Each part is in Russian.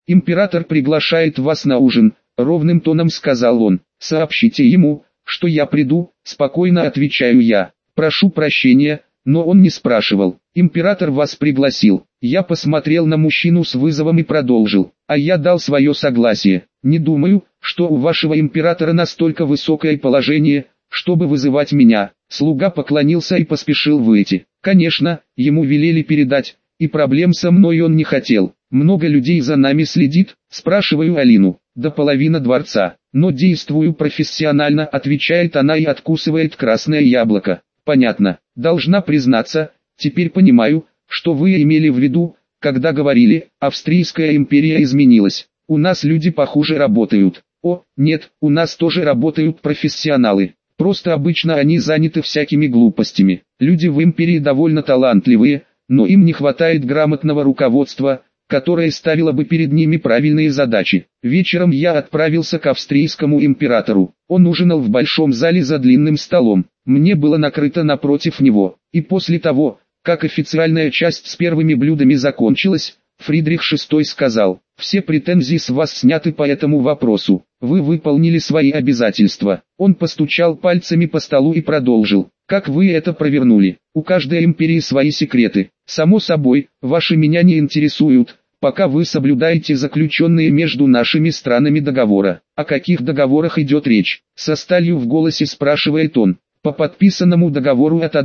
«Император приглашает вас на ужин», — ровным тоном сказал он. «Сообщите ему, что я приду», — спокойно отвечаю я. «Прошу прощения, но он не спрашивал. Император вас пригласил». Я посмотрел на мужчину с вызовом и продолжил. «А я дал свое согласие. Не думаю, что у вашего императора настолько высокое положение, чтобы вызывать меня». Слуга поклонился и поспешил выйти. Конечно, ему велели передать, и проблем со мной он не хотел. «Много людей за нами следит?» – спрашиваю Алину. «До половины дворца, но действую профессионально», – отвечает она и откусывает красное яблоко. «Понятно. Должна признаться, теперь понимаю, что вы имели в виду, когда говорили, Австрийская империя изменилась. У нас люди похуже работают». «О, нет, у нас тоже работают профессионалы. Просто обычно они заняты всякими глупостями. Люди в империи довольно талантливые, но им не хватает грамотного руководства, которое ставило бы перед ними правильные задачи». Вечером я отправился к австрийскому императору. Он ужинал в большом зале за длинным столом. Мне было накрыто напротив него. И после того, как официальная часть с первыми блюдами закончилась, Фридрих VI сказал: «Все претензии с вас сняты по этому вопросу. Вы выполнили свои обязательства». Он постучал пальцами по столу и продолжил: «Как вы это провернули? У каждой империи свои секреты. Само собой, ваши меня не интересуют, пока вы соблюдаете заключенные между нашими странами договора». «О каких договорах идет речь?» — со сталью в голосе спрашивает он. «По подписанному договору от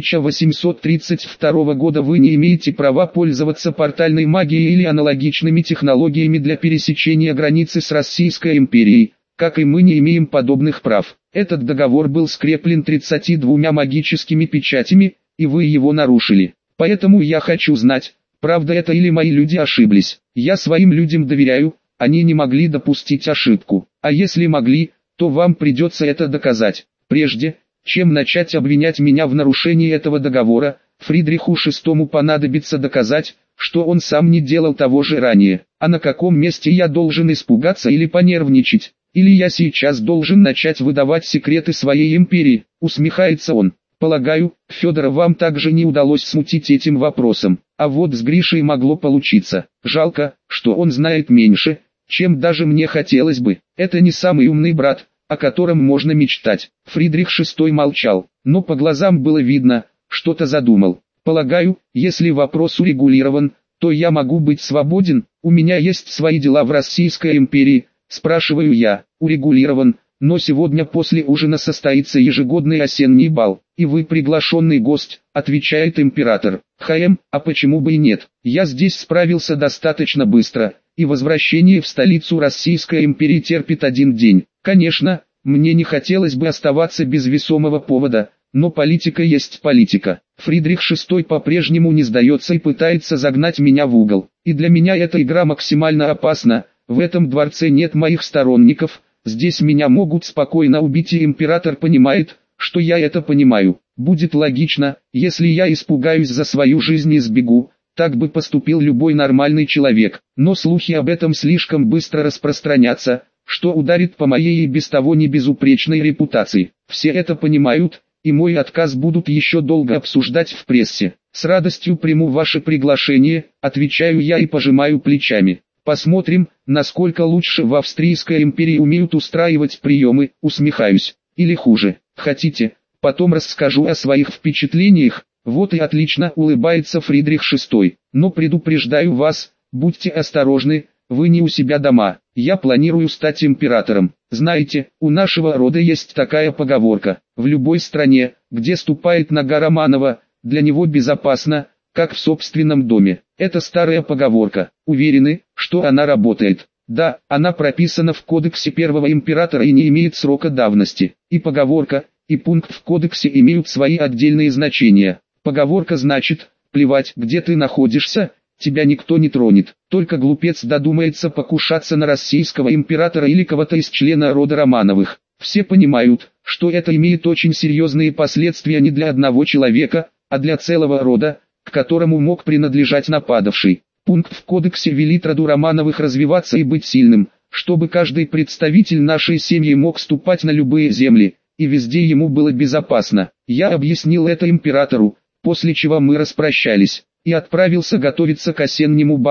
1832 года вы не имеете права пользоваться портальной магией или аналогичными технологиями для пересечения границы с Российской империей, как и мы не имеем подобных прав. Этот договор был скреплен 32 магическими печатями, и вы его нарушили. Поэтому я хочу знать, правда это или мои люди ошиблись. Я своим людям доверяю, они не могли допустить ошибку. А если могли, то вам придется это доказать. Прежде чем начать обвинять меня в нарушении этого договора, Фридриху VI понадобится доказать, что он сам не делал того же ранее. А на каком месте я должен испугаться или понервничать? Или я сейчас должен начать выдавать секреты своей империи?» — усмехается он. «Полагаю, Федора вам также не удалось смутить этим вопросом. А вот с Гришей могло получиться. Жалко, что он знает меньше, чем даже мне хотелось бы. Это не самый умный брат, о котором можно мечтать». Фридрих VI молчал, но по глазам было видно, что-то задумал. «Полагаю, если вопрос урегулирован, то я могу быть свободен. У меня есть свои дела в Российской империи», — спрашиваю я. «Урегулирован, но сегодня после ужина состоится ежегодный осенний бал, и вы приглашенный гость», — отвечает император. А почему бы и нет? Я здесь справился достаточно быстро, и возвращение в столицу Российской империи терпит один день. Конечно, мне не хотелось бы оставаться без весомого повода, но политика есть политика. Фридрих VI по-прежнему не сдается и пытается загнать меня в угол. И для меня эта игра максимально опасна. В этом дворце нет моих сторонников, здесь меня могут спокойно убить, и император понимает, что я это понимаю. Будет логично, если я испугаюсь за свою жизнь и сбегу. Так бы поступил любой нормальный человек, но слухи об этом слишком быстро распространятся, что ударит по моей и без того не безупречной репутации. Все это понимают, и мой отказ будут еще долго обсуждать в прессе. «С радостью приму ваше приглашение», — отвечаю я и пожимаю плечами. «Посмотрим, насколько лучше в Австрийской империи умеют устраивать приемы», — усмехаюсь. «Или хуже. Хотите, потом расскажу о своих впечатлениях?» «Вот и отлично», — улыбается Фридрих VI. «Но предупреждаю вас, будьте осторожны, вы не у себя дома. Я планирую стать императором. Знаете, у нашего рода есть такая поговорка: в любой стране, где ступает нога Романова, для него безопасно, как в собственном доме». Это старая поговорка. Уверены, что она работает? Да, она прописана в кодексе первого императора и не имеет срока давности. И поговорка, и пункт в кодексе имеют свои отдельные значения. Поговорка значит: плевать, где ты находишься, тебя никто не тронет. Только глупец додумается покушаться на российского императора или кого-то из члена рода Романовых. Все понимают, что это имеет очень серьезные последствия не для одного человека, а для целого рода, к которому мог принадлежать нападавший. Пункт в кодексе велит роду Романовых развиваться и быть сильным, чтобы каждый представитель нашей семьи мог ступать на любые земли, и везде ему было безопасно. Я объяснил это императору, после чего мы распрощались, и отправился готовиться к осеннему балу,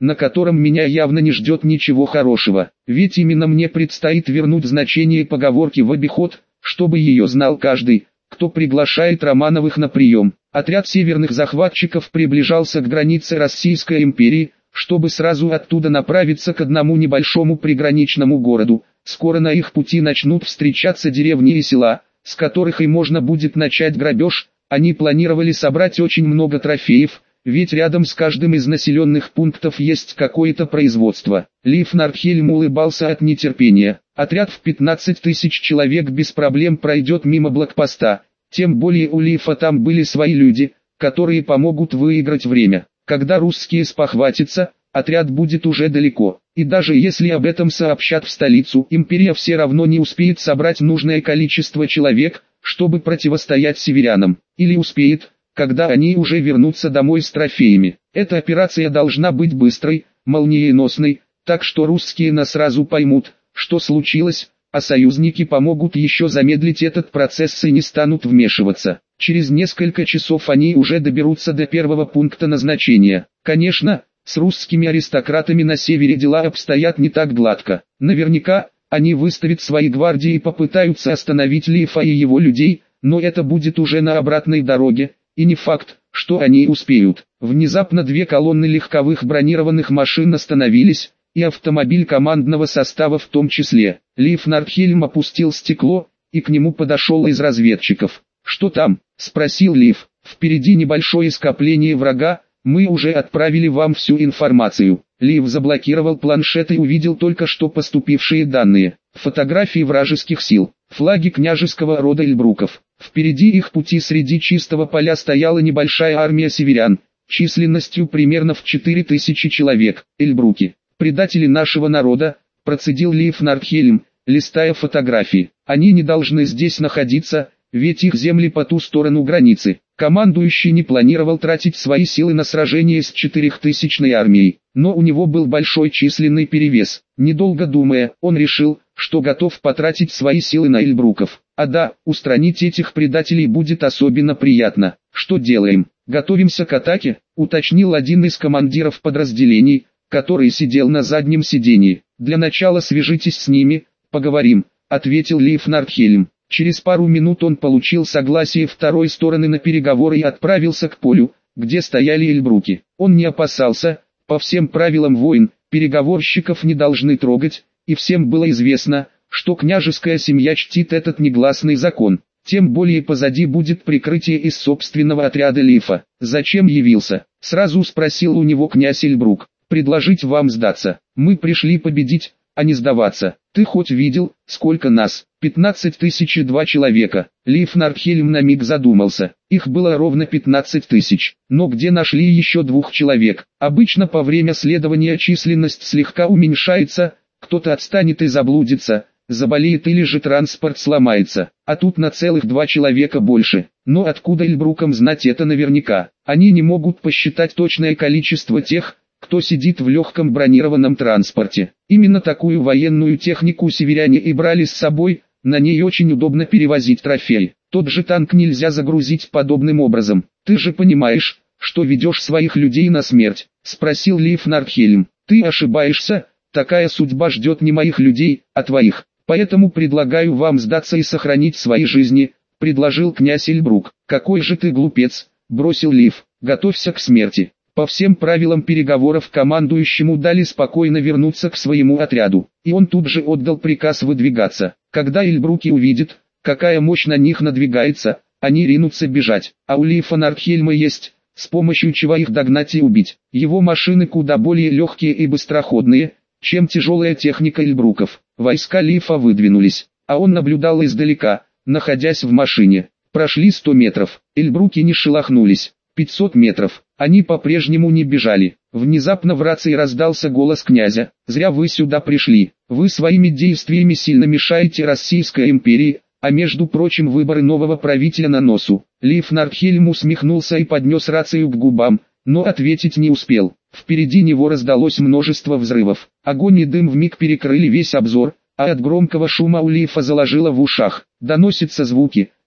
на котором меня явно не ждет ничего хорошего. Ведь именно мне предстоит вернуть значение поговорки в обиход, чтобы ее знал каждый, кто приглашает Романовых на прием. Отряд северных захватчиков приближался к границе Российской империи, чтобы сразу оттуда направиться к одному небольшому приграничному городу. Скоро на их пути начнут встречаться деревни и села, с которых и можно будет начать грабеж. Они планировали собрать очень много трофеев, ведь рядом с каждым из населенных пунктов есть какое-то производство. Лив Нордхельм улыбался от нетерпения. Отряд в 15 тысяч человек без проблем пройдет мимо блокпоста, тем более у Лифа там были свои люди, которые помогут выиграть время. Когда русские спохватятся, отряд будет уже далеко, и даже если об этом сообщат в столицу, империя все равно не успеет собрать нужное количество человек, чтобы противостоять северянам, или успеет, когда они уже вернутся домой с трофеями. Эта операция должна быть быстрой, молниеносной, так что русские сразу поймут, что случилось, а союзники помогут еще замедлить этот процесс и не станут вмешиваться. Через несколько часов они уже доберутся до первого пункта назначения. Конечно, с русскими аристократами на севере дела обстоят не так гладко. Наверняка, они выставят свои гвардии и попытаются остановить Лифа и его людей, но это будет уже на обратной дороге, и не факт, что они успеют. Внезапно две колонны легковых бронированных машин остановились, и автомобиль командного состава в том числе. Лив Нордхельм опустил стекло, и к нему подошел из разведчиков. «Что там?» – спросил Лив. «Впереди небольшое скопление врага, мы уже отправили вам всю информацию». Лив заблокировал планшет и увидел только что поступившие данные. Фотографии вражеских сил, флаги княжеского рода Эльбруков. Впереди их пути среди чистого поля стояла небольшая армия северян, численностью примерно в 4000 человек. Эльбруки, предатели нашего народа, процедил Лив Нордхельм, листая фотографии. Они не должны здесь находиться, ведь их земли по ту сторону границы. Командующий не планировал тратить свои силы на сражение с 4000-ной армией, но у него был большой численный перевес. Недолго думая, он решил, что готов потратить свои силы на Эльбруков. А да, устранить этих предателей будет особенно приятно. Что делаем? Готовимся к атаке, уточнил один из командиров подразделений, который сидел на заднем сидении. Для начала свяжитесь с ними, поговорим, ответил Лив Нордхельм. Через пару минут он получил согласие второй стороны на переговоры и отправился к полю, где стояли Эльбруки. Он не опасался, по всем правилам войн, переговорщиков не должны трогать, и всем было известно, что княжеская семья чтит этот негласный закон. Тем более позади будет прикрытие из собственного отряда Лифа. «Зачем явился?» – сразу спросил у него князь Эльбрук. «Предложить вам сдаться. Мы пришли победить, а не сдаваться. Ты хоть видел, сколько нас?» 15 002 человека. Лив Нордхельм на миг задумался. Их было ровно 15 000. Но где нашли еще 2 человек? Обычно по время следования численность слегка уменьшается, кто-то отстанет и заблудится, заболеет или же транспорт сломается. А тут на целых 2 человека больше. Но откуда Эльбрукам знать это наверняка? Они не могут посчитать точное количество тех, кто сидит в легком бронированном транспорте. Именно такую военную технику северяне и брали с собой, на ней очень удобно перевозить трофеи. Тот же танк нельзя загрузить подобным образом. «Ты же понимаешь, что ведешь своих людей на смерть?» – спросил Лив Нордхельм. «Ты ошибаешься, такая судьба ждет не моих людей, а твоих. Поэтому предлагаю вам сдаться и сохранить свои жизни», – предложил князь Эльбрук. «Какой же ты глупец», – бросил Лив. «Готовься к смерти». По всем правилам переговоров командующему дали спокойно вернуться к своему отряду, и он тут же отдал приказ выдвигаться. Когда Эльбруки увидят, какая мощь на них надвигается, они ринутся бежать, а у Лифа Нордхельма есть, с помощью чего их догнать и убить. Его машины куда более легкие и быстроходные, чем тяжелая техника Эльбруков. Войска Лифа выдвинулись, а он наблюдал издалека, находясь в машине. Прошли 100 метров, Эльбруки не шелохнулись. 500 метров, они по-прежнему не бежали. Внезапно в рации раздался голос князя: «Зря вы сюда пришли, вы своими действиями сильно мешаете Российской империи, а между прочим выборы нового правителя на носу». Лив Нордхельм усмехнулся и поднес рацию к губам, но ответить не успел. Впереди него раздалось множество взрывов, огонь и дым вмиг перекрыли весь обзор, а от громкого шума у Лифа заложило в ушах. «Доносятся звуки»,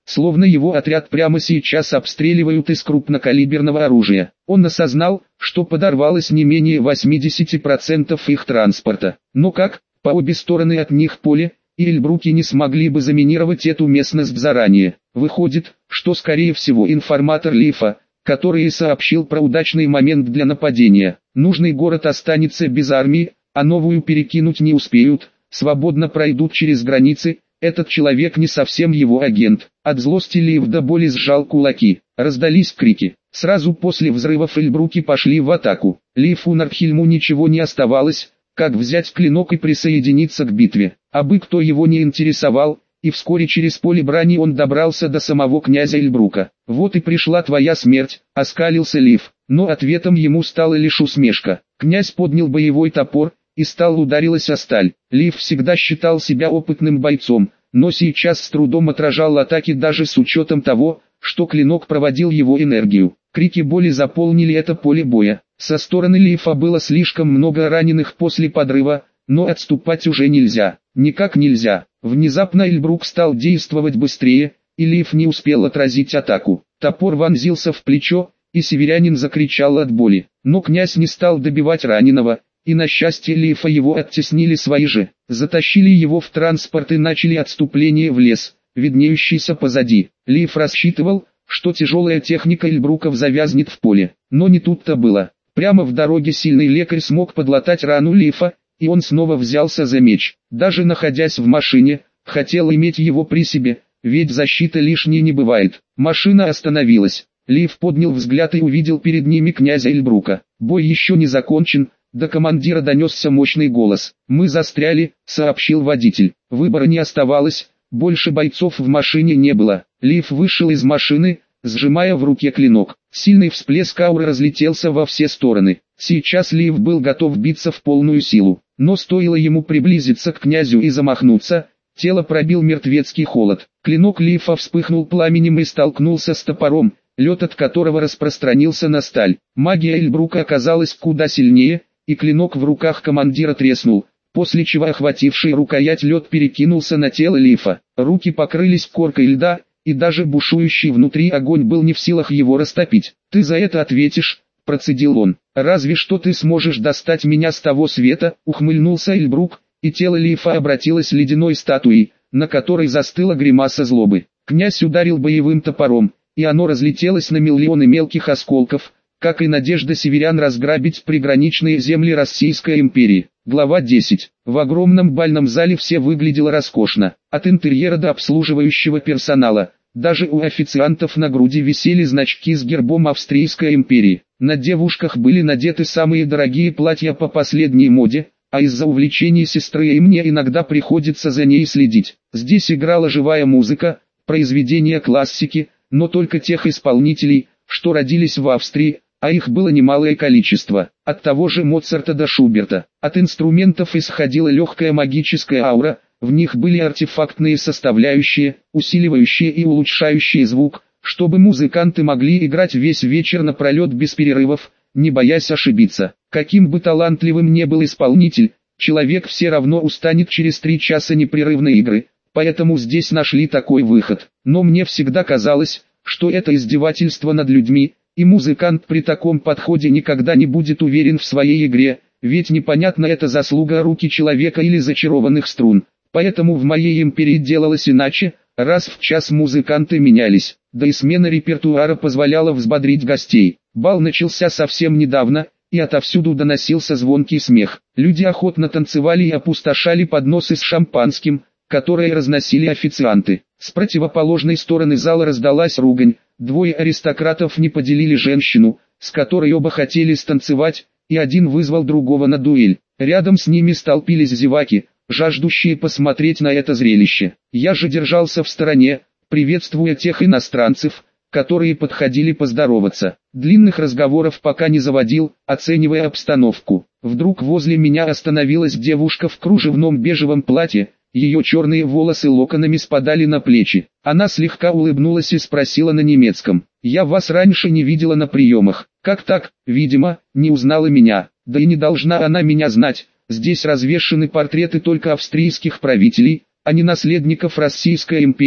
словно его отряд прямо сейчас обстреливают из крупнокалиберного оружия. Он осознал, что подорвалось не менее 80% их транспорта. Но как, по обе стороны от них поле, и Эльбруки не смогли бы заминировать эту местность заранее. Выходит, что скорее всего информатор Лифа, который и сообщил про удачный момент для нападения. Нужный город останется без армии, а новую перекинуть не успеют, свободно пройдут через границы. Этот человек не совсем его агент. От злости Лиф до боли сжал кулаки. Раздались крики. Сразу после взрывов Эльбруки пошли в атаку. Лифу Нархильму ничего не оставалось, как взять клинок и присоединиться к битве. Абы кто его не интересовал, и вскоре через поле брани он добрался до самого князя Эльбрука. «Вот и пришла твоя смерть», — оскалился Лиф, но ответом ему стала лишь усмешка. Князь поднял боевой топор, и сталь ударилась о сталь. Лиф всегда считал себя опытным бойцом, но сейчас с трудом отражал атаки даже с учетом того, что клинок проводил его энергию. Крики боли заполнили это поле боя. Со стороны Лифа было слишком много раненых после подрыва, но отступать уже нельзя. Никак нельзя. Внезапно Эльбрук стал действовать быстрее, и Лиф не успел отразить атаку. Топор вонзился в плечо, и северянин закричал от боли. Но князь не стал добивать раненого, и на счастье Лифа его оттеснили свои же. Затащили его в транспорт и начали отступление в лес, виднеющийся позади. Лиф рассчитывал, что тяжелая техника Эльбруков завязнет в поле. Но не тут-то было. Прямо в дороге сильный лекарь смог подлатать рану Лифа, и он снова взялся за меч. Даже находясь в машине, хотел иметь его при себе, ведь защита лишней не бывает. Машина остановилась. Лиф поднял взгляд и увидел перед ними князя Эльбрука. Бой еще не закончен. До командира донесся мощный голос. «Мы застряли», — сообщил водитель. Выбора не оставалось, больше бойцов в машине не было. Лиф вышел из машины, сжимая в руке клинок. Сильный всплеск ауры разлетелся во все стороны. Сейчас Лиф был готов биться в полную силу. Но стоило ему приблизиться к князю и замахнуться, тело пробил мертвецкий холод. Клинок Лифа вспыхнул пламенем и столкнулся с топором, лед от которого распространился на сталь. Магия Эльбрука оказалась куда сильнее, и клинок в руках командира треснул, после чего охвативший рукоять лед перекинулся на тело Лифа. Руки покрылись коркой льда, и даже бушующий внутри огонь был не в силах его растопить. «Ты за это ответишь», — процедил он. «Разве что ты сможешь достать меня с того света», — ухмыльнулся Эльбрук, и тело Лифа обратилось ледяной статуей, на которой застыла гримаса злобы. Князь ударил боевым топором, и оно разлетелось на миллионы мелких осколков, как и надежда северян разграбить приграничные земли Российской империи. Глава 10. В огромном бальном зале все выглядело роскошно. От интерьера до обслуживающего персонала. Даже у официантов на груди висели значки с гербом Австрийской империи. На девушках были надеты самые дорогие платья по последней моде, а из-за увлечений сестры и мне иногда приходится за ней следить. Здесь играла живая музыка, произведения классики, но только тех исполнителей, что родились в Австрии, а их было немалое количество, от того же Моцарта до Шуберта. От инструментов исходила легкая магическая аура, в них были артефактные составляющие, усиливающие и улучшающие звук, чтобы музыканты могли играть весь вечер напролет без перерывов, не боясь ошибиться. Каким бы талантливым ни был исполнитель, человек все равно устанет через 3 часа непрерывной игры, поэтому здесь нашли такой выход. Но мне всегда казалось, что это издевательство над людьми, и музыкант при таком подходе никогда не будет уверен в своей игре, ведь непонятно, это заслуга руки человека или зачарованных струн. Поэтому в моей империи делалось иначе, раз в час музыканты менялись, да и смена репертуара позволяла взбодрить гостей. Бал начался совсем недавно, и отовсюду доносился звонкий смех. Люди охотно танцевали и опустошали подносы с шампанским, которые разносили официанты. С противоположной стороны зала раздалась ругань. 2 аристократов не поделили женщину, с которой оба хотели станцевать, и один вызвал другого на дуэль. Рядом с ними столпились зеваки, жаждущие посмотреть на это зрелище. Я же держался в стороне, приветствуя тех иностранцев, которые подходили поздороваться. Длинных разговоров пока не заводил, оценивая обстановку. Вдруг возле меня остановилась девушка в кружевном бежевом платье, ее черные волосы локонами спадали на плечи. Она слегка улыбнулась и спросила на немецком: «Я вас раньше не видела на приемах». «Как так?» «Видимо, не узнала меня. Да и не должна она меня знать. Здесь развешаны портреты только австрийских правителей, а не наследников Российской империи»,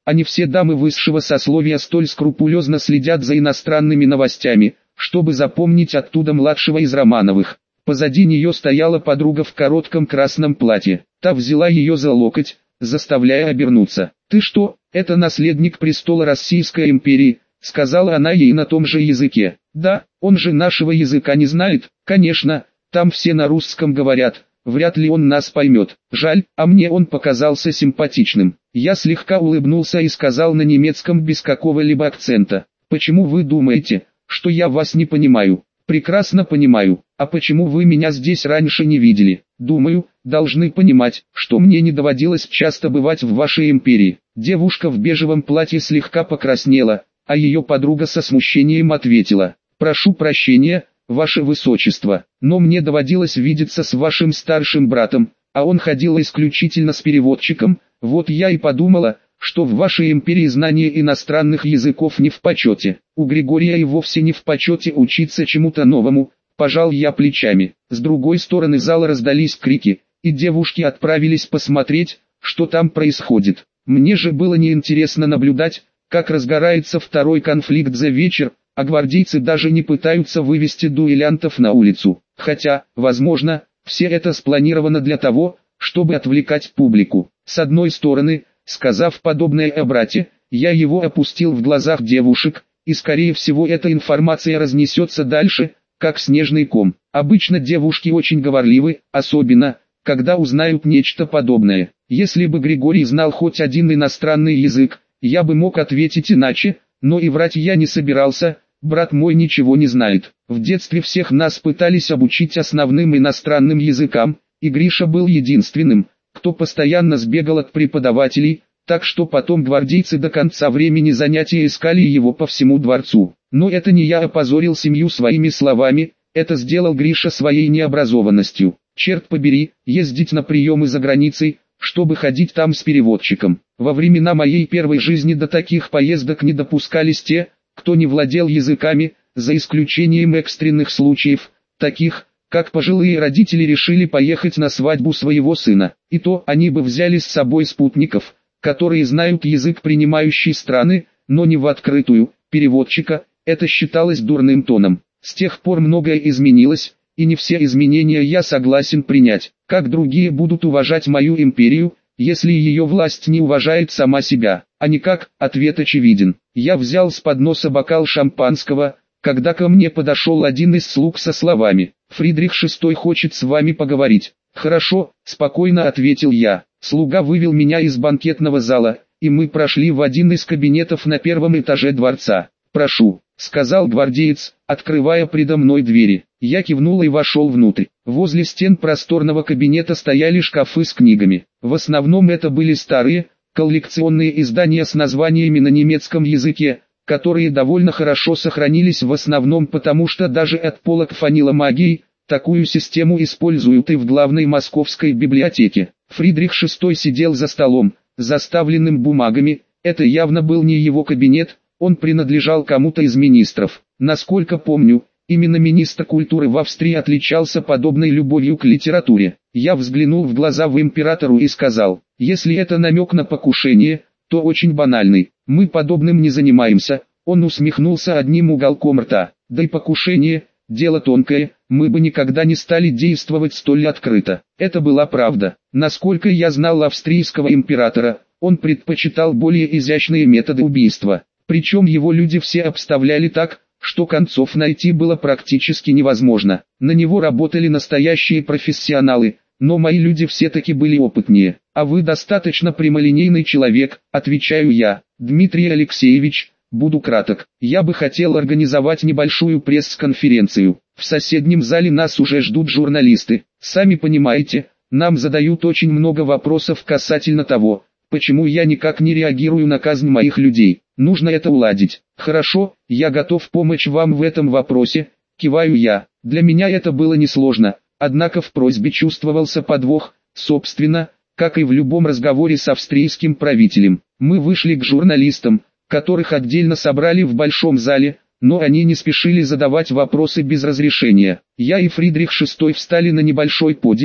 а не все дамы высшего сословия столь скрупулезно следят за иностранными новостями, чтобы запомнить оттуда младшего из Романовых. Позади нее стояла подруга в коротком красном платье. Та взяла ее за локоть, заставляя обернуться. «Ты что, это наследник престола Российской империи?» — сказала она ей на том же языке. «Да, он же нашего языка не знает». «Конечно, там все на русском говорят. Вряд ли он нас поймет. Жаль, а мне он показался симпатичным». Я слегка улыбнулся и сказал на немецком без какого-либо акцента: «Почему вы думаете, что я вас не понимаю?» «Прекрасно понимаю. А почему вы меня здесь раньше не видели?» «Думаю, должны понимать, что мне не доводилось часто бывать в вашей империи». Девушка в бежевом платье слегка покраснела, а ее подруга со смущением ответила: «Прошу прощения, ваше высочество, но мне доводилось видеться с вашим старшим братом, а он ходил исключительно с переводчиком, вот я и подумала, что в вашей империи знание иностранных языков не в почете. У Григория и вовсе не в почете учиться чему-то новому». Пожал я плечами. С другой стороны зала раздались крики, и девушки отправились посмотреть, что там происходит. Мне же было неинтересно наблюдать, как разгорается второй конфликт за вечер, а гвардейцы даже не пытаются вывести дуэлянтов на улицу. Хотя, возможно, все это спланировано для того, чтобы отвлекать публику. С одной стороны, сказав подобное о брате, я его опустил в глазах девушек, и скорее всего эта информация разнесется дальше, как снежный ком. Обычно девушки очень говорливы, особенно, когда узнают нечто подобное. Если бы Григорий знал хоть один иностранный язык, я бы мог ответить иначе, но и врать я не собирался. Брат мой ничего не знает. В детстве всех нас пытались обучить основным иностранным языкам, и Гриша был единственным, кто постоянно сбегал от преподавателей, так что потом гвардейцы до конца времени занятия искали его по всему дворцу. Но это не я опозорил семью своими словами, это сделал Гриша своей необразованностью. Черт побери, ездить на приемы за границей, чтобы ходить там с переводчиком. Во времена моей первой жизни до таких поездок не допускались те, кто не владел языками, за исключением экстренных случаев, таких, как пожилые родители решили поехать на свадьбу своего сына. И то они бы взяли с собой спутников, которые знают язык принимающей страны, но не в открытую. Переводчика, это считалось дурным тоном. С тех пор многое изменилось, и не все изменения я согласен принять. Как другие будут уважать мою империю, если ее власть не уважает сама себя? А никак, ответ очевиден. Я взял с подноса бокал шампанского, когда ко мне подошел один из слуг со словами: «Фридрих VI хочет с вами поговорить». «Хорошо», — спокойно ответил я. Слуга вывел меня из банкетного зала, и мы прошли в один из кабинетов на первом этаже дворца. «Прошу», — сказал гвардеец, открывая предо мной двери. Я кивнул и вошел внутрь. Возле стен просторного кабинета стояли шкафы с книгами. В основном это были старые, коллекционные издания с названиями на немецком языке, которые довольно хорошо сохранились в основном потому, что даже от полок фанило магией. Такую систему используют и в главной московской библиотеке. Фридрих VI сидел за столом, заставленным бумагами. Это явно был не его кабинет, он принадлежал кому-то из министров. Насколько помню, именно министр культуры в Австрии отличался подобной любовью к литературе. Я взглянул в глаза императору и сказал: «Если это намек на покушение, то очень банальный. Мы подобным не занимаемся». Он усмехнулся одним уголком рта. «Да и покушение – дело тонкое, мы бы никогда не стали действовать столь открыто». Это была правда. Насколько я знал австрийского императора, он предпочитал более изящные методы убийства. Причем его люди все обставляли так, что концов найти было практически невозможно. На него работали настоящие профессионалы, но мои люди все-таки были опытнее. «А вы достаточно прямолинейный человек», — отвечаю я. «Дмитрий Алексеевич, буду краток. Я бы хотел организовать небольшую пресс-конференцию. В соседнем зале нас уже ждут журналисты. Сами понимаете, нам задают очень много вопросов касательно того, почему я никак не реагирую на казнь моих людей. Нужно это уладить». «Хорошо, я готов помочь вам в этом вопросе», — киваю я. Для меня это было несложно, однако в просьбе чувствовался подвох, собственно, как и в любом разговоре с австрийским правителем. Мы вышли к журналистам, которых отдельно собрали в большом зале, но они не спешили задавать вопросы без разрешения. Я и Фридрих VI встали на небольшой подиум,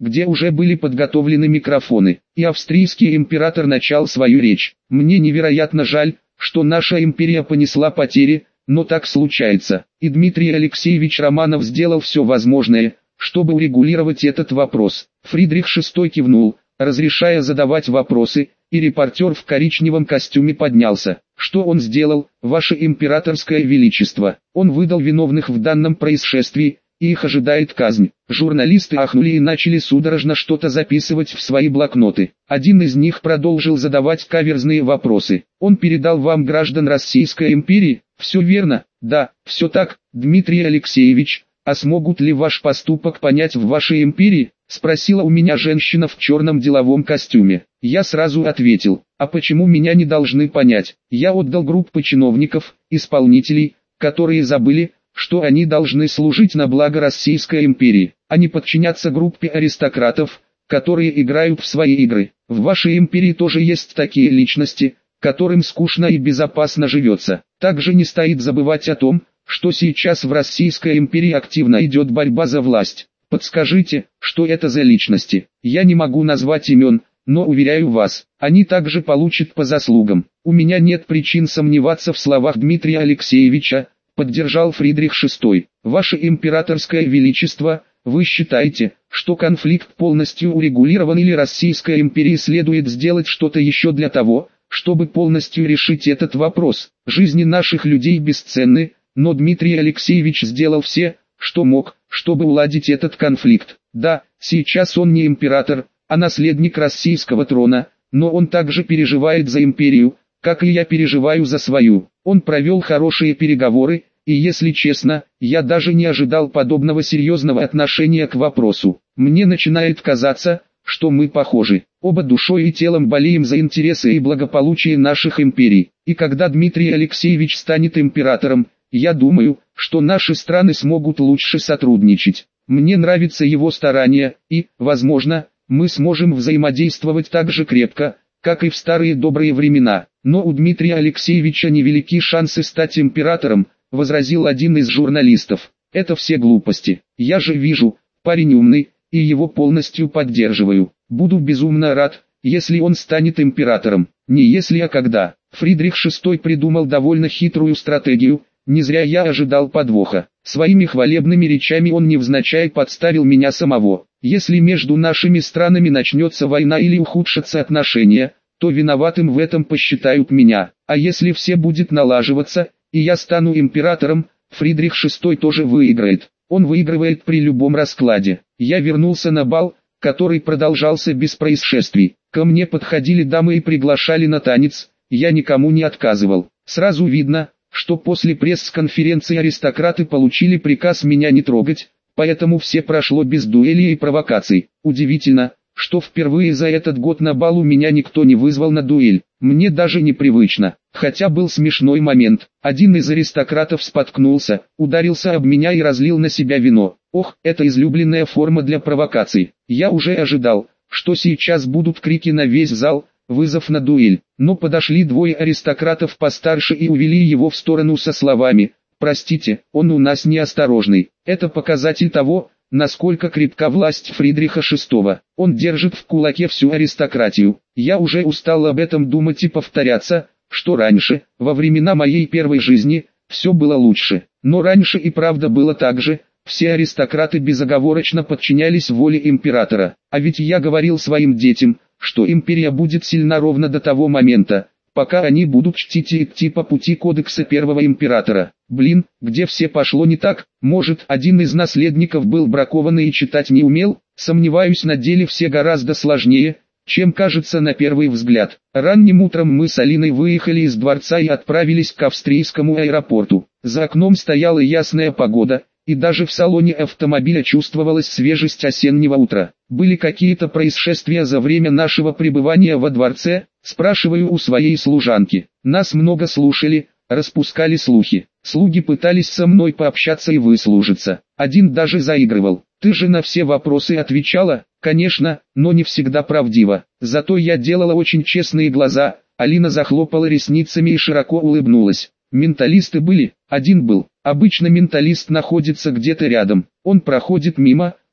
где уже были подготовлены микрофоны, и австрийский император начал свою речь. «Мне невероятно жаль, что наша империя понесла потери, но так случается, и Дмитрий Алексеевич Романов сделал все возможное, чтобы урегулировать этот вопрос». Фридрих VI кивнул, разрешая задавать вопросы, и репортер в коричневом костюме поднялся. «Что он сделал, ваше императорское величество? Он выдал виновных в данном происшествии, и их ожидает казнь». Журналисты ахнули и начали судорожно что-то записывать в свои блокноты. Один из них продолжил задавать каверзные вопросы. «Он передал вам граждан Российской империи?» «Все верно, да, все так, Дмитрий Алексеевич. А смогут ли ваш поступок понять в вашей империи?» — спросила у меня женщина в черном деловом костюме. Я сразу ответил: «А почему меня не должны понять? Я отдал группу чиновников, исполнителей, которые забыли, что они должны служить на благо Российской империи, а не подчиняться группе аристократов, которые играют в свои игры. В вашей империи тоже есть такие личности, которым скучно и безопасно живется. Также не стоит забывать о том, что сейчас в Российской империи активно идет борьба за власть. Подскажите, что это за личности? Я не могу назвать имен, но уверяю вас, они также получат по заслугам». «У меня нет причин сомневаться в словах Дмитрия Алексеевича», — поддержал Фридрих VI. «Ваше императорское величество, вы считаете, что конфликт полностью урегулирован, или Российской империи следует сделать что-то еще для того, чтобы полностью решить этот вопрос? Жизни наших людей бесценны, но Дмитрий Алексеевич сделал все, что мог, чтобы уладить этот конфликт. Да, сейчас он не император, а наследник российского трона, но он также переживает за империю, как и я переживаю за свою. Он провел хорошие переговоры, и если честно, я даже не ожидал подобного серьезного отношения к вопросу. Мне начинает казаться, что мы похожи. Оба душой и телом болеем за интересы и благополучие наших империй. И когда Дмитрий Алексеевич станет императором, я думаю, что наши страны смогут лучше сотрудничать. Мне нравится его старания, и, возможно, мы сможем взаимодействовать так же крепко, как и в старые добрые времена. Но у Дмитрия Алексеевича невелики шансы стать императором, возразил один из журналистов. Это все глупости. Я же вижу, парень умный, и его полностью поддерживаю. Буду безумно рад, если он станет императором. Не если, а когда. Фридрих VI придумал довольно хитрую стратегию. Не зря я ожидал подвоха. Своими хвалебными речами он невзначай подставил меня самого. Если между нашими странами начнется война или ухудшатся отношения, то виноватым в этом посчитают меня. А если все будет налаживаться, и я стану императором, Фридрих VI тоже выиграет. Он выигрывает при любом раскладе. Я вернулся на бал, который продолжался без происшествий. Ко мне подходили дамы и приглашали на танец, я никому не отказывал. Сразу видно, что после пресс-конференции аристократы получили приказ меня не трогать, поэтому все прошло без дуэлей и провокаций. Удивительно, что впервые за этот год на балу меня никто не вызвал на дуэль. Мне даже непривычно, хотя был смешной момент. Один из аристократов споткнулся, ударился об меня и разлил на себя вино. Ох, это излюбленная форма для провокаций. Я уже ожидал, что сейчас будут крики на весь зал, вызов на дуэль. Но подошли двое аристократов постарше и увели его в сторону со словами: «Простите, он у нас неосторожный». Это показатель того, насколько крепка власть Фридриха VI. Он держит в кулаке всю аристократию. Я уже устал об этом думать и повторяться, что раньше, во времена моей первой жизни, все было лучше. Но раньше и правда было так же. Все аристократы безоговорочно подчинялись воле императора. А ведь я говорил своим детям, что империя будет сильна ровно до того момента, пока они будут чтить и идти по пути кодекса первого императора. Блин, где все пошло не так? Может, один из наследников был бракован и читать не умел? Сомневаюсь, на деле все гораздо сложнее, чем кажется на первый взгляд. Ранним утром мы с Алиной выехали из дворца и отправились к австрийскому аэропорту. За окном стояла ясная погода, и даже в салоне автомобиля чувствовалась свежесть осеннего утра. Были какие-то происшествия за время нашего пребывания во дворце? Спрашиваю у своей служанки. Нас много слушали, распускали слухи. Слуги пытались со мной пообщаться и выслужиться. Один даже заигрывал. Ты же на все вопросы отвечала? Конечно, но не всегда правдиво. Зато я делала очень честные глаза. Алина захлопала ресницами и широко улыбнулась. Менталисты были, один был. Обычно менталист находится где-то рядом. Он проходит мимо,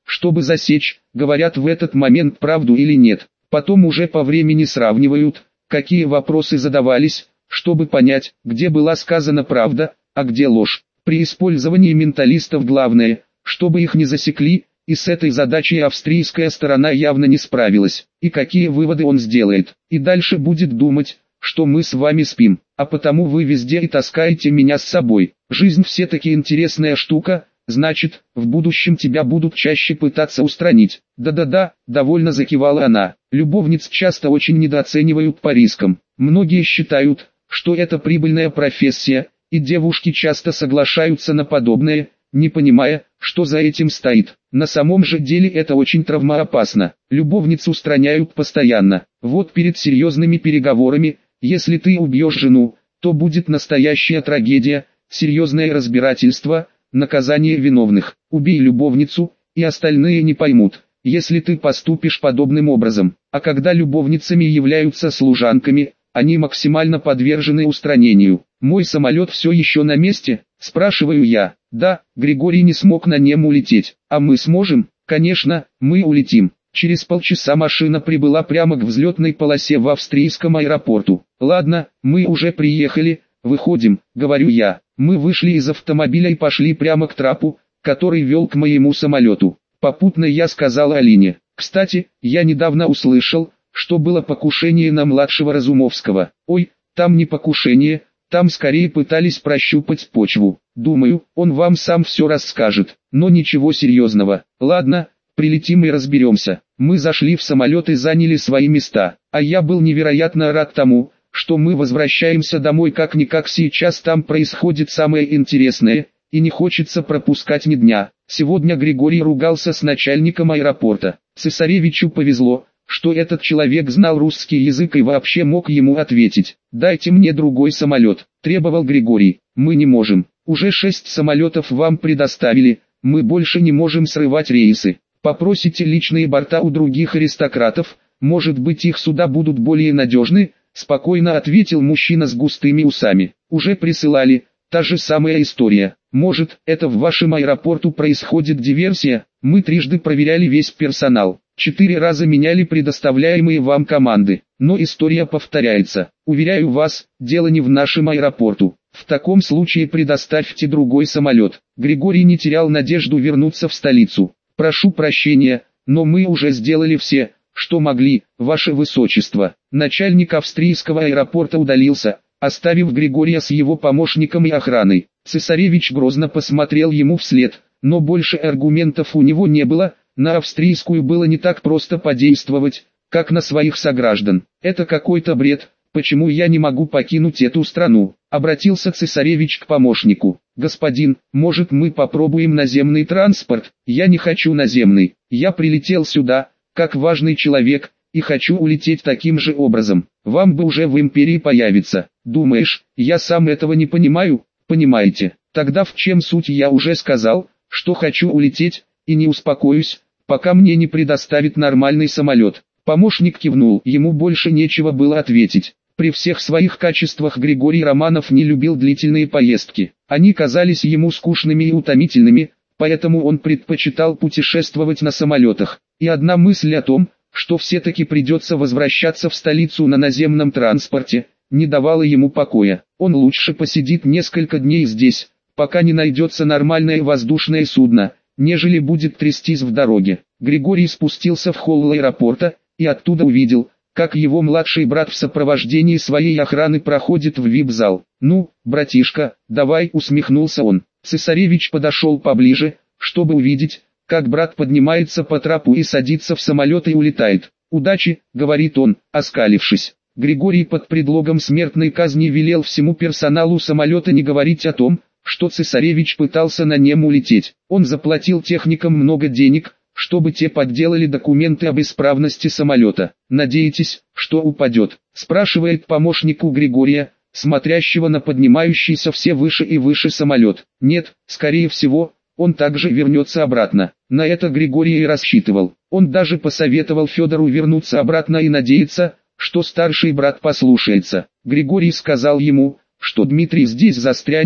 чтобы засечь, говорят в этот момент правду или нет. Потом уже по времени сравнивают, какие вопросы задавались, чтобы понять, где была сказана правда, а где ложь. При использовании менталистов главное, чтобы их не засекли, и с этой задачей австрийская сторона явно не справилась. И какие выводы он сделает? И дальше будет думать, что мы с вами спим, а потому вы везде и таскаете меня с собой. Жизнь все-таки интересная штука, значит, в будущем тебя будут чаще пытаться устранить. Да-да-да, довольно закивала она. Любовниц часто очень недооценивают по рискам. Многие считают, что это прибыльная профессия, и девушки часто соглашаются на подобное, не понимая, что за этим стоит. На самом же деле это очень травмоопасно. Любовниц устраняют постоянно. Вот перед серьезными переговорами, если ты убьешь жену, то будет настоящая трагедия, серьезное разбирательство, наказание виновных. Убей любовницу, и остальные не поймут, если ты поступишь подобным образом. А когда любовницами являются служанками, они максимально подвержены устранению. Мой самолет все еще на месте, спрашиваю я. Да, Григорий не смог на нем улететь. А мы сможем? Конечно, мы улетим. Через полчаса машина прибыла прямо к взлетной полосе в австрийском аэропорту. Ладно, мы уже приехали, выходим, говорю я. Мы вышли из автомобиля и пошли прямо к трапу, который вел к моему самолету. Попутно я сказал Алине. Кстати, я недавно услышал, что было покушение на младшего Разумовского. Ой, там не покушение, там скорее пытались прощупать почву. Думаю, он вам сам все расскажет, но ничего серьезного. Ладно, прилетим и разберемся. Мы зашли в самолет и заняли свои места, а я был невероятно рад тому, что мы возвращаемся домой, как-никак сейчас там происходит самое интересное, и не хочется пропускать ни дня. Сегодня Григорий ругался с начальником аэропорта. Цесаревичу повезло, что этот человек знал русский язык и вообще мог ему ответить. «Дайте мне другой самолет», – требовал Григорий. «Мы не можем. Уже 6 самолетов вам предоставили, мы больше не можем срывать рейсы. Попросите личные борта у других аристократов, может быть их суда будут более надежны», – спокойно ответил мужчина с густыми усами. «Уже присылали, та же самая история. Может, это в вашем аэропорту происходит диверсия? Мы трижды проверяли весь персонал. 4 раза меняли предоставляемые вам команды, но история повторяется. Уверяю вас, дело не в нашем аэропорту. В таком случае предоставьте другой самолет». Григорий не терял надежду вернуться в столицу. «Прошу прощения, но мы уже сделали все, что могли, ваше высочество». Начальник австрийского аэропорта удалился, оставив Григория с его помощником и охраной. Цесаревич грозно посмотрел ему вслед, но больше аргументов у него не было. На австрийскую было не так просто подействовать, как на своих сограждан. «Это какой-то бред, почему я не могу покинуть эту страну?» Обратился цесаревич к помощнику. «Господин, может мы попробуем наземный транспорт?» «Я не хочу наземный, я прилетел сюда, как важный человек, и хочу улететь таким же образом. Вам бы уже в империи появиться. Думаешь, я сам этого не понимаю?» «Понимаете, тогда в чем суть? Я уже сказал, что хочу улететь, и не успокоюсь, пока мне не предоставит нормальный самолет». Помощник кивнул, ему больше нечего было ответить. При всех своих качествах Григорий Романов не любил длительные поездки. Они казались ему скучными и утомительными, поэтому он предпочитал путешествовать на самолетах. И одна мысль о том, что все-таки придется возвращаться в столицу на наземном транспорте, не давала ему покоя. Он лучше посидит несколько дней здесь, пока не найдется нормальное воздушное судно, нежели будет трястись в дороге. Григорий спустился в холл аэропорта, и оттуда увидел, как его младший брат в сопровождении своей охраны проходит в вип-зал. «Ну, братишка, давай», — усмехнулся он. Цесаревич подошел поближе, чтобы увидеть, как брат поднимается по трапу и садится в самолет и улетает. «Удачи», — говорит он, оскалившись. Григорий под предлогом смертной казни велел всему персоналу самолета не говорить о том, что цесаревич пытался на нем улететь. Он заплатил техникам много денег, чтобы те подделали документы об исправности самолета. «Надеетесь, что упадет?» – спрашивает помощник у Григория, смотрящего на поднимающийся все выше и выше самолет. «Нет, скорее всего, он также вернется обратно». На это Григорий и рассчитывал. Он даже посоветовал Федору вернуться обратно и надеяться, что старший брат послушается. Григорий сказал ему, что Дмитрий здесь застрянет,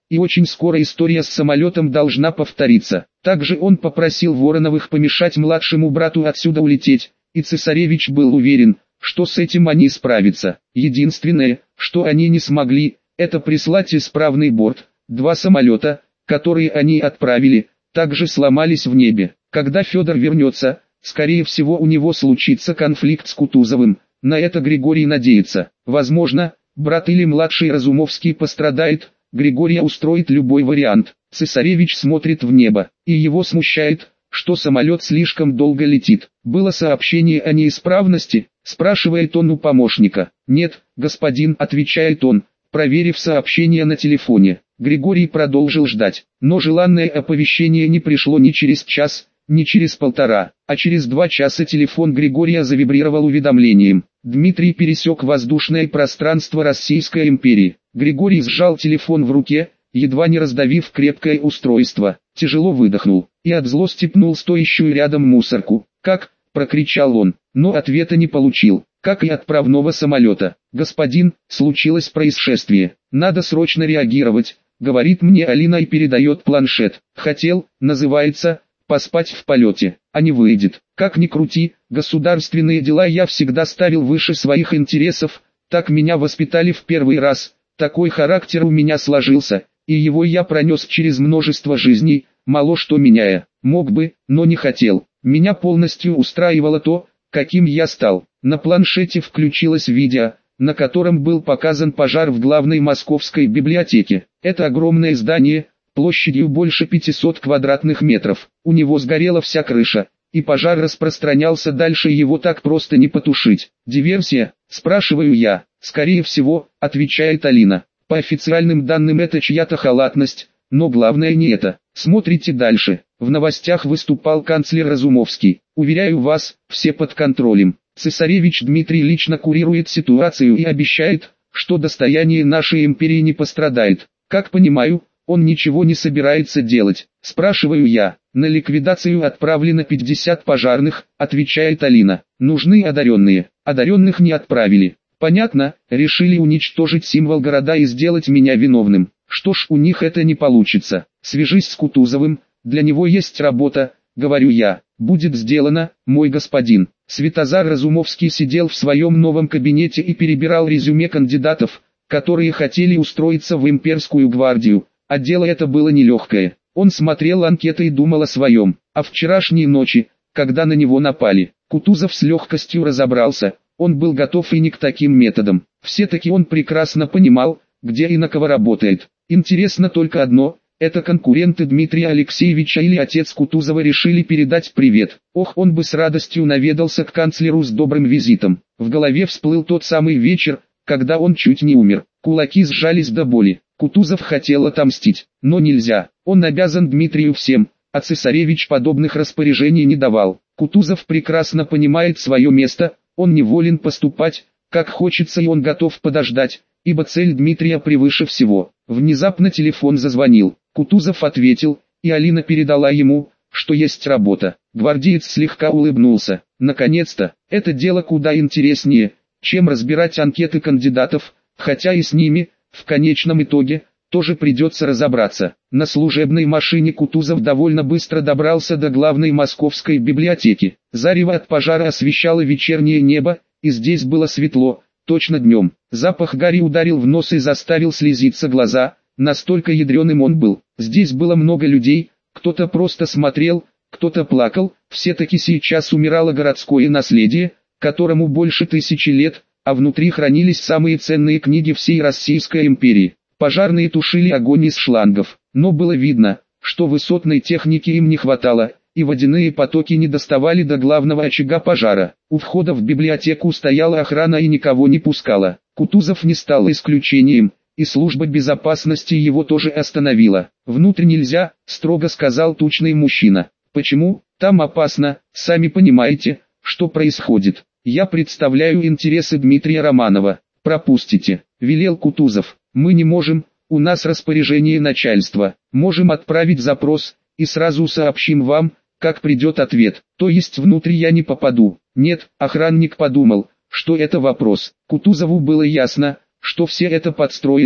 и очень скоро история с самолетом должна повториться. Также он попросил Вороновых помешать младшему брату отсюда улететь, и цесаревич был уверен, что с этим они справятся. Единственное, что они не смогли, это прислать исправный борт. 2 самолета, которые они отправили, также сломались в небе. Когда Федор вернется, скорее всего у него случится конфликт с Кутузовым. На это Григорий надеется. Возможно, брат или младший Разумовский пострадает, Григория устроит любой вариант. Цесаревич смотрит в небо, и его смущает, что самолет слишком долго летит. «Было сообщение о неисправности?» – спрашивает он у помощника. «Нет, господин», – отвечает он, проверив сообщение на телефоне. Григорий продолжил ждать, но желанное оповещение не пришло ни через час, ни через 1,5, а через 2 часа телефон Григория завибрировал уведомлением. Дмитрий пересек воздушное пространство Российской империи. Григорий сжал телефон в руке, едва не раздавив крепкое устройство, тяжело выдохнул, и от злости пнул стоящую рядом мусорку. «Как?» – прокричал он, но ответа не получил, как и отправного самолета. «Господин, случилось происшествие, надо срочно реагировать», – говорит мне Алина и передает планшет. «Хотел», называется, «поспать в полете», а не выйдет. Как ни крути, государственные дела я всегда ставил выше своих интересов, так меня воспитали в первый раз, такой характер у меня сложился, и его я пронес через множество жизней, мало что меняя. Мог бы, но не хотел. Меня полностью устраивало то, каким я стал. На планшете включилось видео, на котором был показан пожар в главной московской библиотеке. Это огромное здание, площадью больше 500 квадратных метров. У него сгорела вся крыша, и пожар распространялся дальше, его так просто не потушить. «Диверсия?» – спрашиваю я. «Скорее всего», – отвечает Алина. «По официальным данным это чья-то халатность, но главное не это. Смотрите дальше». В новостях выступал канцлер Разумовский. «Уверяю вас, все под контролем. Цесаревич Дмитрий лично курирует ситуацию и обещает, что достояние нашей империи не пострадает. Как понимаю, он ничего не собирается делать». Спрашиваю я. «На ликвидацию отправлено 50 пожарных», отвечает Алина. «Нужны одаренные. Одаренных не отправили». «Понятно, решили уничтожить символ города и сделать меня виновным. Что ж, у них это не получится. Свяжись с Кутузовым, для него есть работа», говорю я. «Будет сделано, мой господин». Святозар Разумовский сидел в своем новом кабинете и перебирал резюме кандидатов, которые хотели устроиться в имперскую гвардию, а дело это было нелегкое. Он смотрел анкеты и думал о своем, о вчерашней ночи, когда на него напали. Кутузов с легкостью разобрался, он был готов и не к таким методам. Все-таки он прекрасно понимал, где и на кого работает. Интересно только одно, это конкуренты Дмитрия Алексеевича или отец Кутузова решили передать привет. Ох, он бы с радостью наведался к канцлеру с добрым визитом. В голове всплыл тот самый вечер, когда он чуть не умер. Кулаки сжались до боли. Кутузов хотел отомстить, но нельзя. Он обязан Дмитрию всем, а цесаревич подобных распоряжений не давал. Кутузов прекрасно понимает свое место, он не волен поступать, как хочется, и он готов подождать, ибо цель Дмитрия превыше всего. Внезапно телефон зазвонил. Кутузов ответил, и Алина передала ему, что есть работа. Гвардеец слегка улыбнулся. Наконец-то, это дело куда интереснее, чем разбирать анкеты кандидатов, хотя и с ними, в конечном итоге, тоже придется разобраться. На служебной машине Кутузов довольно быстро добрался до главной московской библиотеки. Зарево от пожара освещало вечернее небо, и здесь было светло, точно днем. Запах гари ударил в нос и заставил слезиться глаза, настолько ядреным он был. Здесь было много людей, кто-то просто смотрел, кто-то плакал. Все-таки сейчас умирало городское наследие, которому больше 1000 лет, а внутри хранились самые ценные книги всей Российской империи. Пожарные тушили огонь из шлангов, но было видно, что высотной техники им не хватало, и водяные потоки не доставали до главного очага пожара. У входа в библиотеку стояла охрана и никого не пускала. Кутузов не стал исключением, и служба безопасности его тоже остановила. «Внутрь нельзя», — строго сказал тучный мужчина. «Почему? Там опасно, сами понимаете, что происходит. Я представляю интересы Дмитрия Романова. Пропустите», — велел Кутузов. «Мы не можем, у нас распоряжение начальства. Можем отправить запрос, и сразу сообщим вам, как придет ответ. То есть внутрь я не попаду». «Нет», — охранник подумал, что это вопрос. Кутузову было ясно, что все это подстроено,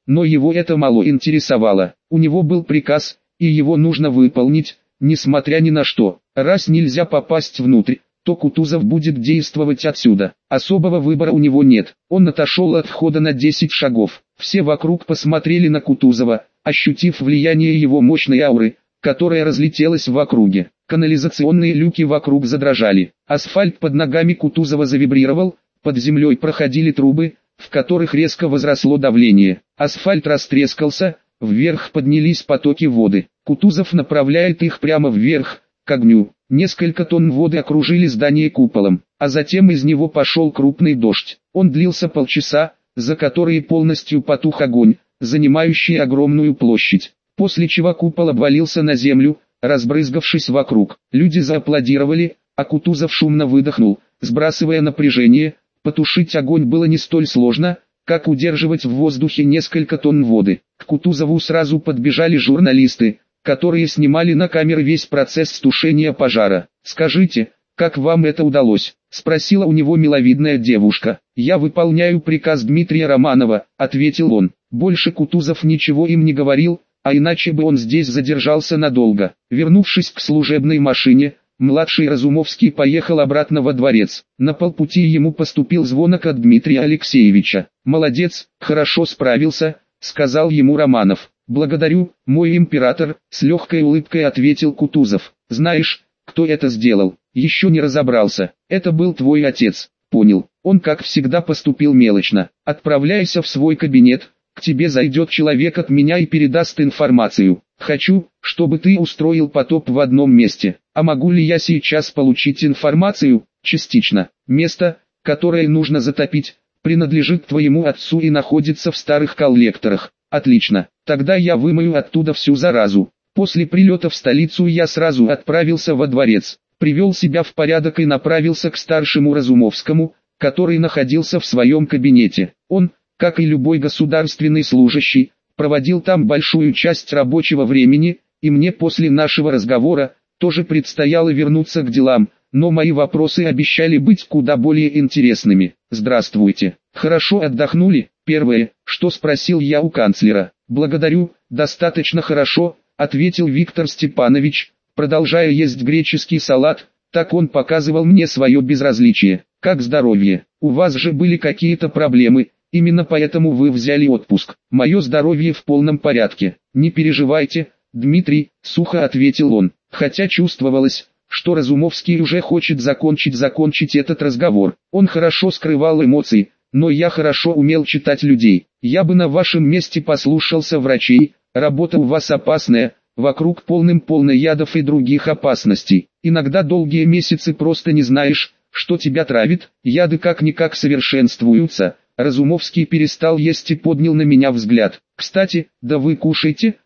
но его это мало интересовало. У него был приказ, и его нужно выполнить, несмотря ни на что. Раз нельзя попасть внутрь, то Кутузов будет действовать отсюда. Особого выбора у него нет. Он отошел от входа на 10 шагов. Все вокруг посмотрели на Кутузова, ощутив влияние его мощной ауры, которая разлетелась в округе. Канализационные люки вокруг задрожали. Асфальт под ногами Кутузова завибрировал, под землей проходили трубы, в которых резко возросло давление. Асфальт растрескался, вверх поднялись потоки воды. Кутузов направляет их прямо вверх, к огню. Несколько тонн воды окружили здание куполом, а затем из него пошел крупный дождь. Он длился полчаса, за которые полностью потух огонь, занимающий огромную площадь. После чего купол обвалился на землю, разбрызгавшись вокруг. Люди зааплодировали, а Кутузов шумно выдохнул, сбрасывая напряжение. Потушить огонь было не столь сложно, как удерживать в воздухе несколько тонн воды. К Кутузову сразу подбежали журналисты, которые снимали на камеры весь процесс тушения пожара. «Скажите, как вам это удалось?» – спросила у него миловидная девушка. «Я выполняю приказ Дмитрия Романова», – ответил он. Больше Кутузов ничего им не говорил, а иначе бы он здесь задержался надолго. Вернувшись к служебной машине, младший Разумовский поехал обратно во дворец. На полпути ему поступил звонок от Дмитрия Алексеевича. «Молодец, хорошо справился», – сказал ему Романов. «Благодарю, мой император», — с легкой улыбкой ответил Кутузов. «Знаешь, кто это сделал? Еще не разобрался. Это был твой отец». «Понял. Он как всегда поступил мелочно. Отправляйся в свой кабинет, к тебе зайдет человек от меня и передаст информацию. Хочу, чтобы ты устроил потоп в одном месте. А могу ли я сейчас получить информацию?» «Частично. Место, которое нужно затопить, принадлежит твоему отцу и находится в старых коллекторах». «Отлично, тогда я вымою оттуда всю заразу». После прилета в столицу я сразу отправился во дворец, привел себя в порядок и направился к старшему Разумовскому, который находился в своем кабинете. Он, как и любой государственный служащий, проводил там большую часть рабочего времени, и мне после нашего разговора тоже предстояло вернуться к делам, но мои вопросы обещали быть куда более интересными. «Здравствуйте. Хорошо отдохнули?» «Первое, что спросил я у канцлера». «Благодарю, достаточно хорошо», — ответил Виктор Степанович, продолжая есть греческий салат. Так он показывал мне свое безразличие. «Как здоровье? У вас же были какие-то проблемы, именно поэтому вы взяли отпуск». «Мое здоровье в полном порядке. Не переживайте, Дмитрий», — сухо ответил он, хотя чувствовалось, что Разумовский уже хочет закончить этот разговор. Он хорошо скрывал эмоции, но я хорошо умел читать людей. «Я бы на вашем месте послушался врачей, работа у вас опасная, вокруг полно ядов и других опасностей. Иногда долгие месяцы просто не знаешь, что тебя травит, яды как-никак совершенствуются». Разумовский перестал есть и поднял на меня взгляд. «Кстати, да вы кушайте,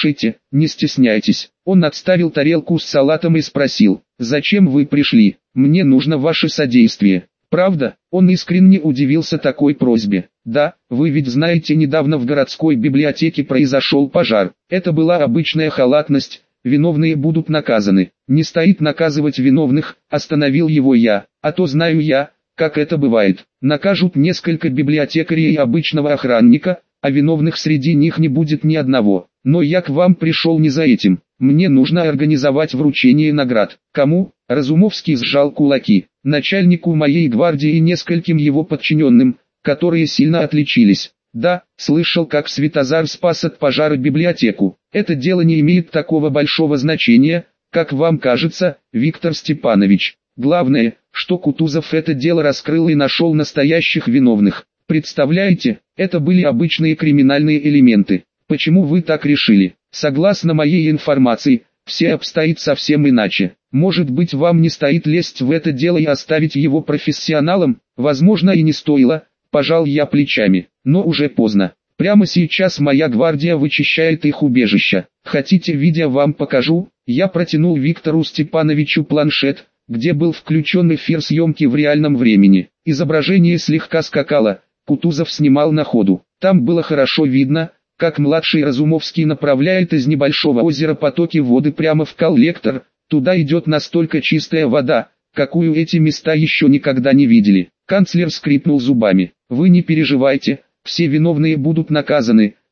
не стесняйтесь». Он отставил тарелку с салатом и спросил: «Зачем вы пришли? Мне нужно ваше содействие». «Правда?» Он искренне удивился такой просьбе. «Да, вы ведь знаете, недавно в городской библиотеке произошел пожар. Это была обычная халатность, виновные будут наказаны». «Не стоит наказывать виновных», остановил его я, «а то знаю я, как это бывает. Накажут несколько библиотекарей и обычного охранника, а виновных среди них не будет ни одного. Но я к вам пришел не за этим. Мне нужно организовать вручение наград». «Кому?» Разумовский сжал кулаки. «Начальнику моей гвардии и нескольким его подчиненным, которые сильно отличились». «Да, слышал, как Святозар спас от пожара библиотеку. Это дело не имеет такого большого значения, как вам кажется, Виктор Степанович. Главное, что Кутузов это дело раскрыл и нашел настоящих виновных. Представляете, это были обычные криминальные элементы. Почему вы так решили? Согласно моей информации, все обстоит совсем иначе. Может быть, вам не стоит лезть в это дело и оставить его профессионалам? Возможно, и не стоило», пожал я плечами. «Но уже поздно. Прямо сейчас моя гвардия вычищает их убежища. Хотите, видео вам покажу?» Я протянул Виктору Степановичу планшет, где был включен эфир съемки в реальном времени. Изображение слегка скакало, Кутузов снимал на ходу. Там было хорошо видно, как младший Разумовский направляет из небольшого озера потоки воды прямо в коллектор. Туда идет настолько чистая вода, какую эти места еще никогда не видели. Канцлер скрипнул зубами. «Вы не переживайте, все виновные будут наказаны»,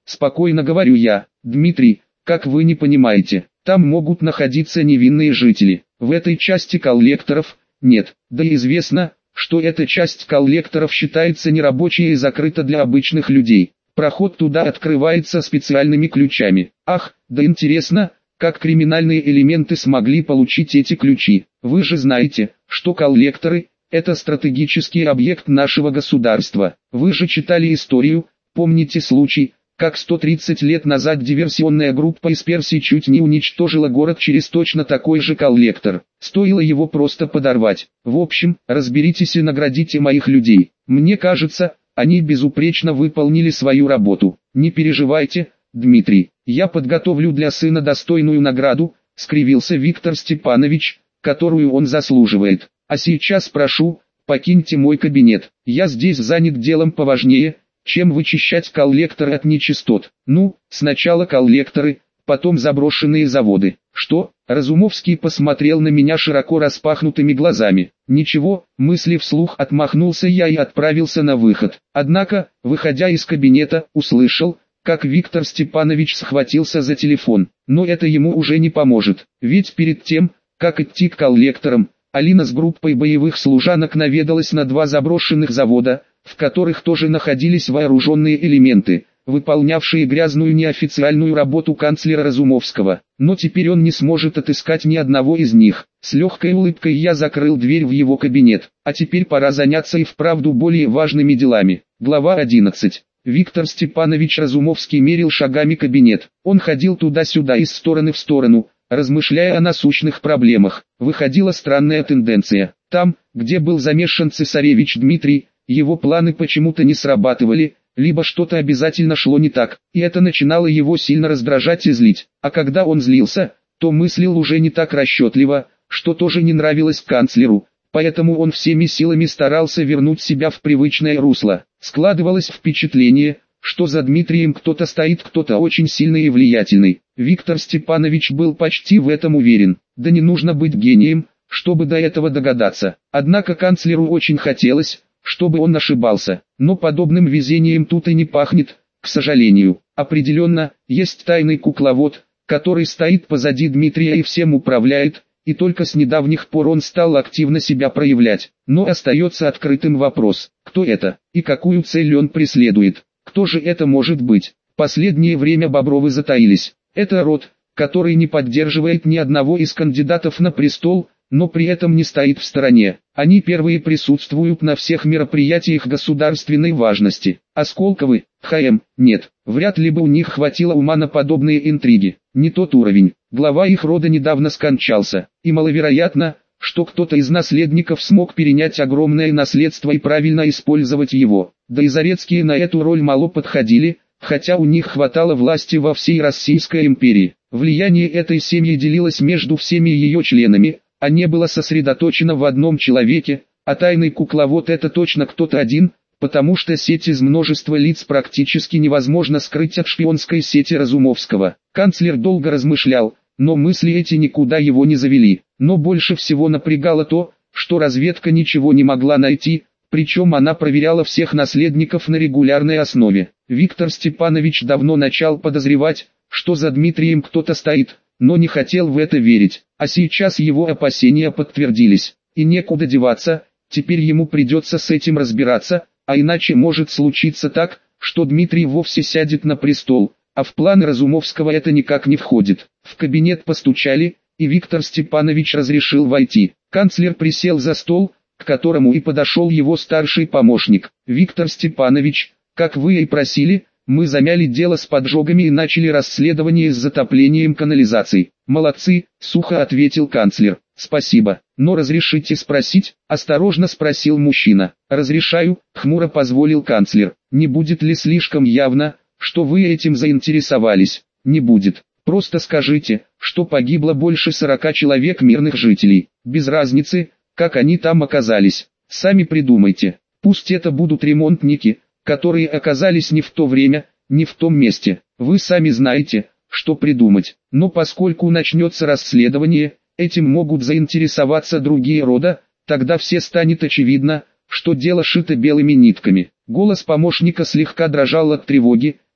Спокойно говорю я, Дмитрий, как вы не понимаете, там могут находиться невинные жители. В этой части коллекторов нет, да и известно, что эта часть коллекторов считается нерабочей и закрыта для обычных людей. Проход туда открывается специальными ключами. Ах, да интересно, как криминальные элементы смогли получить эти ключи. Вы же знаете, что коллекторы – это стратегический объект нашего государства. Вы же читали историю, помните случай, как 130 лет назад диверсионная группа из Персии чуть не уничтожила город через точно такой же коллектор. Стоило его просто подорвать. В общем, разберитесь и наградите моих людей. Мне кажется, они безупречно выполнили свою работу. Не переживайте, Дмитрий, я подготовлю для сына достойную награду, скривился Виктор Степанович, которую он заслуживает. А сейчас прошу, покиньте мой кабинет. Я здесь занят делом поважнее, чем вычищать коллекторы от нечистот. Ну, сначала коллекторы, потом заброшенные заводы. Что? Разумовский посмотрел на меня широко распахнутыми глазами. Ничего, мысли вслух отмахнулся я и отправился на выход. Однако, выходя из кабинета, услышал, как Виктор Степанович схватился за телефон. Но это ему уже не поможет. Ведь перед тем, как идти к коллекторам, Алина с группой боевых служанок наведалась на 2 заброшенных завода, в которых тоже находились вооруженные элементы, выполнявшие грязную неофициальную работу канцлера Разумовского. Но теперь он не сможет отыскать ни одного из них. С легкой улыбкой я закрыл дверь в его кабинет. А теперь пора заняться и вправду более важными делами. Глава 11. Виктор Степанович Разумовский мерил шагами кабинет. Он ходил туда-сюда из стороны в сторону, размышляя о насущных проблемах. Выходила странная тенденция. Там, где был замешан цесаревич Дмитрий, его планы почему-то не срабатывали, либо что-то обязательно шло не так, и это начинало его сильно раздражать и злить. А когда он злился, то мыслил уже не так расчетливо, что тоже не нравилось канцлеру, поэтому он всеми силами старался вернуть себя в привычное русло. Складывалось впечатление, что за Дмитрием кто-то стоит, кто-то очень сильный и влиятельный. Виктор Степанович был почти в этом уверен, да не нужно быть гением, чтобы до этого догадаться. Однако канцлеру очень хотелось, чтобы он ошибался, но подобным везением тут и не пахнет, к сожалению. Определенно, есть тайный кукловод, который стоит позади Дмитрия и всем управляет, и только с недавних пор он стал активно себя проявлять. Но остается открытым вопрос, кто это, и какую цель он преследует. Кто же это может быть? Последнее время Бобровы затаились. Это род, который не поддерживает ни одного из кандидатов на престол, но при этом не стоит в стороне. Они первые присутствуют на всех мероприятиях государственной важности. А Сколковы, нет, вряд ли бы у них хватило ума на подобные интриги. Не тот уровень. Глава их рода недавно скончался, и маловероятно, что кто-то из наследников смог перенять огромное наследство и правильно использовать его. Да и Зарецкие на эту роль мало подходили, хотя у них хватало власти во всей Российской империи. Влияние этой семьи делилось между всеми ее членами, а не было сосредоточено в одном человеке, а тайный кукловод это точно кто-то один, потому что сеть из множества лиц практически невозможно скрыть от шпионской сети Разумовского. Канцлер долго размышлял, но мысли эти никуда его не завели. Но больше всего напрягало то, что разведка ничего не могла найти, причем она проверяла всех наследников на регулярной основе. Виктор Степанович давно начал подозревать, что за Дмитрием кто-то стоит, но не хотел в это верить, а сейчас его опасения подтвердились, и некуда деваться, теперь ему придется с этим разбираться, а иначе может случиться так, что Дмитрий вовсе сядет на престол, а в планы Разумовского это никак не входит. В кабинет постучали, и Виктор Степанович разрешил войти. Канцлер присел за стол, к которому и подошел его старший помощник. «Виктор Степанович, как вы и просили, мы замяли дело с поджогами и начали расследование с затоплением канализаций». «Молодцы», — сухо ответил канцлер. «Спасибо, но разрешите спросить?» — осторожно спросил мужчина. «Разрешаю», — хмуро позволил канцлер. «Не будет ли слишком явно, что вы этим заинтересовались?» «Не будет. Просто скажите, что погибло больше 40 человек мирных жителей. Без разницы, как они там оказались. Сами придумайте. Пусть это будут ремонтники, которые оказались не в то время, не в том месте. Вы сами знаете, что придумать. Но поскольку начнется расследование, этим могут заинтересоваться другие рода, тогда все станет очевидно, что дело шито белыми нитками». Голос помощника слегка дрожал от тревоги,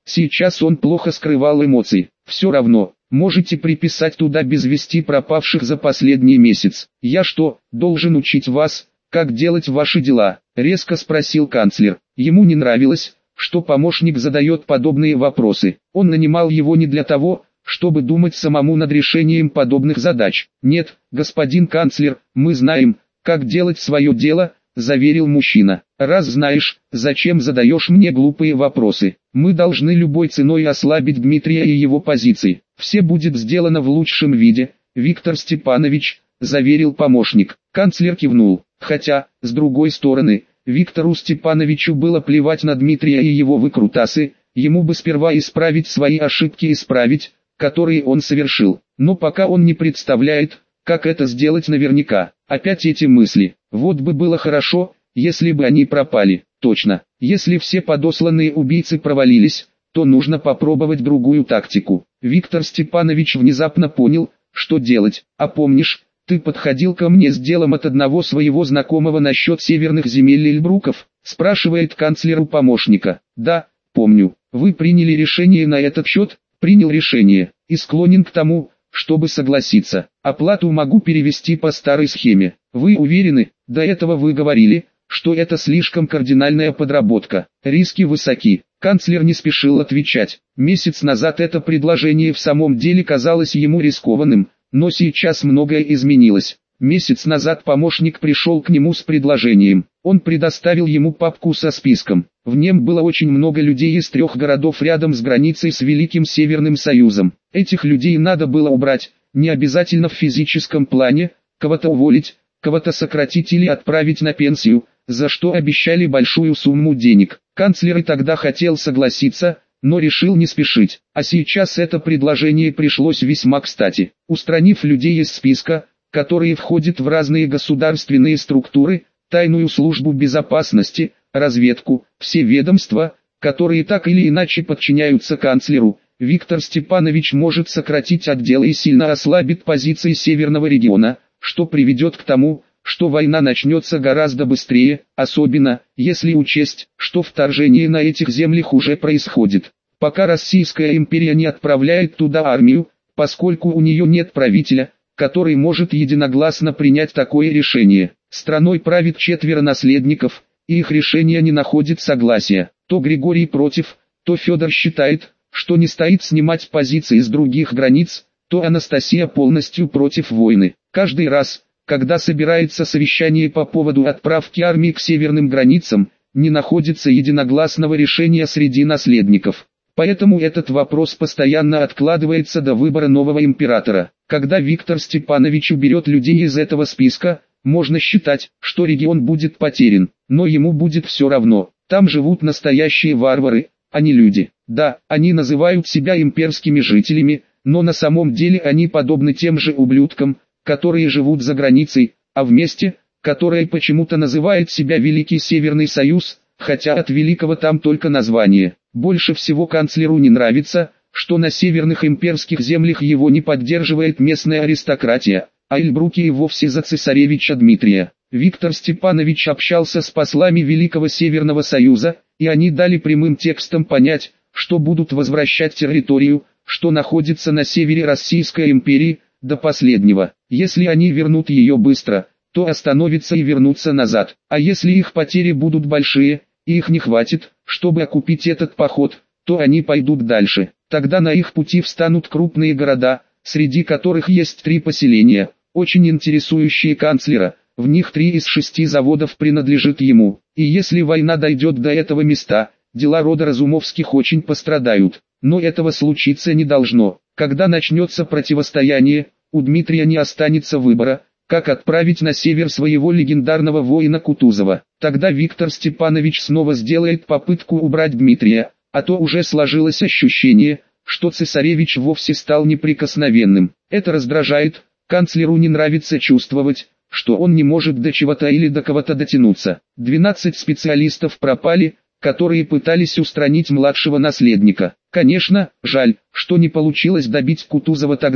Сейчас он плохо скрывал эмоции. Все равно, можете приписать туда без вести пропавших за последний месяц. Я что, должен учить вас, как делать ваши дела? Резко спросил канцлер. Ему не нравилось, что помощник задает подобные вопросы. Он нанимал его не для того, чтобы думать самому над решением подобных задач. Нет, господин канцлер, мы знаем, как делать свое дело, заверил мужчина. Раз знаешь, зачем задаешь мне глупые вопросы? Мы должны любой ценой ослабить Дмитрия и его позиции. Все будет сделано в лучшем виде, Виктор Степанович, заверил помощник. Канцлер кивнул. Хотя, с другой стороны, Виктору Степановичу было плевать на Дмитрия и его выкрутасы, ему бы сперва исправить свои ошибки которые он совершил. Но пока он не представляет, как это сделать наверняка. Опять эти мысли. Вот бы было хорошо, если бы они пропали. Точно. Если все подосланные убийцы провалились, то нужно попробовать другую тактику. Виктор Степанович внезапно понял, что делать. А помнишь, ты подходил ко мне с делом от одного своего знакомого насчет северных земель Эльбруков? Спрашивает канцлеру помощника. Да, помню. Вы приняли решение на этот счет? Принял решение. И склонен к тому, чтобы согласиться. Оплату могу перевести по старой схеме. Вы уверены? До этого вы говорили, что это слишком кардинальная подработка. Риски высоки. Канцлер не спешил отвечать. Месяц назад это предложение в самом деле казалось ему рискованным, но сейчас многое изменилось. Месяц назад помощник пришел к нему с предложением. Он предоставил ему папку со списком. В нем было очень много людей из 3 городов рядом с границей с Великим Северным Союзом. Этих людей надо было убрать, не обязательно в физическом плане, кого-то уволить, кого-то сократить или отправить на пенсию, за что обещали большую сумму денег. Канцлер и тогда хотел согласиться, но решил не спешить. А сейчас это предложение пришлось весьма кстати. Устранив людей из списка, которые входят в разные государственные структуры, тайную службу безопасности, разведку, все ведомства, которые так или иначе подчиняются канцлеру, Виктор Степанович может сократить отделы и сильно ослабит позиции северного региона, что приведет к тому, что война начнется гораздо быстрее, особенно, если учесть, что вторжение на этих землях уже происходит. Пока Российская империя не отправляет туда армию, поскольку у нее нет правителя, который может единогласно принять такое решение. Страной правит 4 наследников, и их решение не находит согласия. То Григорий против, то Федор считает, что не стоит снимать позиции с других границ, то Анастасия полностью против войны. Каждый раз, когда собирается совещание по поводу отправки армии к северным границам, не находится единогласного решения среди наследников. Поэтому этот вопрос постоянно откладывается до выбора нового императора. Когда Виктор Степанович уберет людей из этого списка, можно считать, что регион будет потерян, но ему будет все равно. Там живут настоящие варвары, а не люди. Да, они называют себя имперскими жителями, но на самом деле они подобны тем же ублюдкам, которые живут за границей, а в месте, которое почему-то называет себя Великий Северный Союз, хотя от Великого там только название. Больше всего канцлеру не нравится, что на северных имперских землях его не поддерживает местная аристократия, а Эльбруки и вовсе за цесаревича Дмитрия. Виктор Степанович общался с послами Великого Северного Союза, и они дали прямым текстом понять, что будут возвращать территорию, что находится на севере Российской империи, до последнего. Если они вернут ее быстро, то остановятся и вернутся назад. А если их потери будут большие, и их не хватит, чтобы окупить этот поход, то они пойдут дальше. Тогда на их пути встанут крупные города, среди которых есть 3 поселения, очень интересующие канцлера. В них 3 из 6 заводов принадлежит ему. И если война дойдет до этого места, дела рода Разумовских очень пострадают. Но этого случиться не должно. Когда начнется противостояние, у Дмитрия не останется выбора, как отправить на север своего легендарного воина Кутузова. Тогда Виктор Степанович снова сделает попытку убрать Дмитрия, а то уже сложилось ощущение, что цесаревич вовсе стал неприкосновенным. Это раздражает, канцлеру не нравится чувствовать, что он не может до чего-то или до кого-то дотянуться. 12 специалистов пропали, которые пытались устранить младшего наследника. Конечно, жаль, что не получилось добить Кутузова тогда,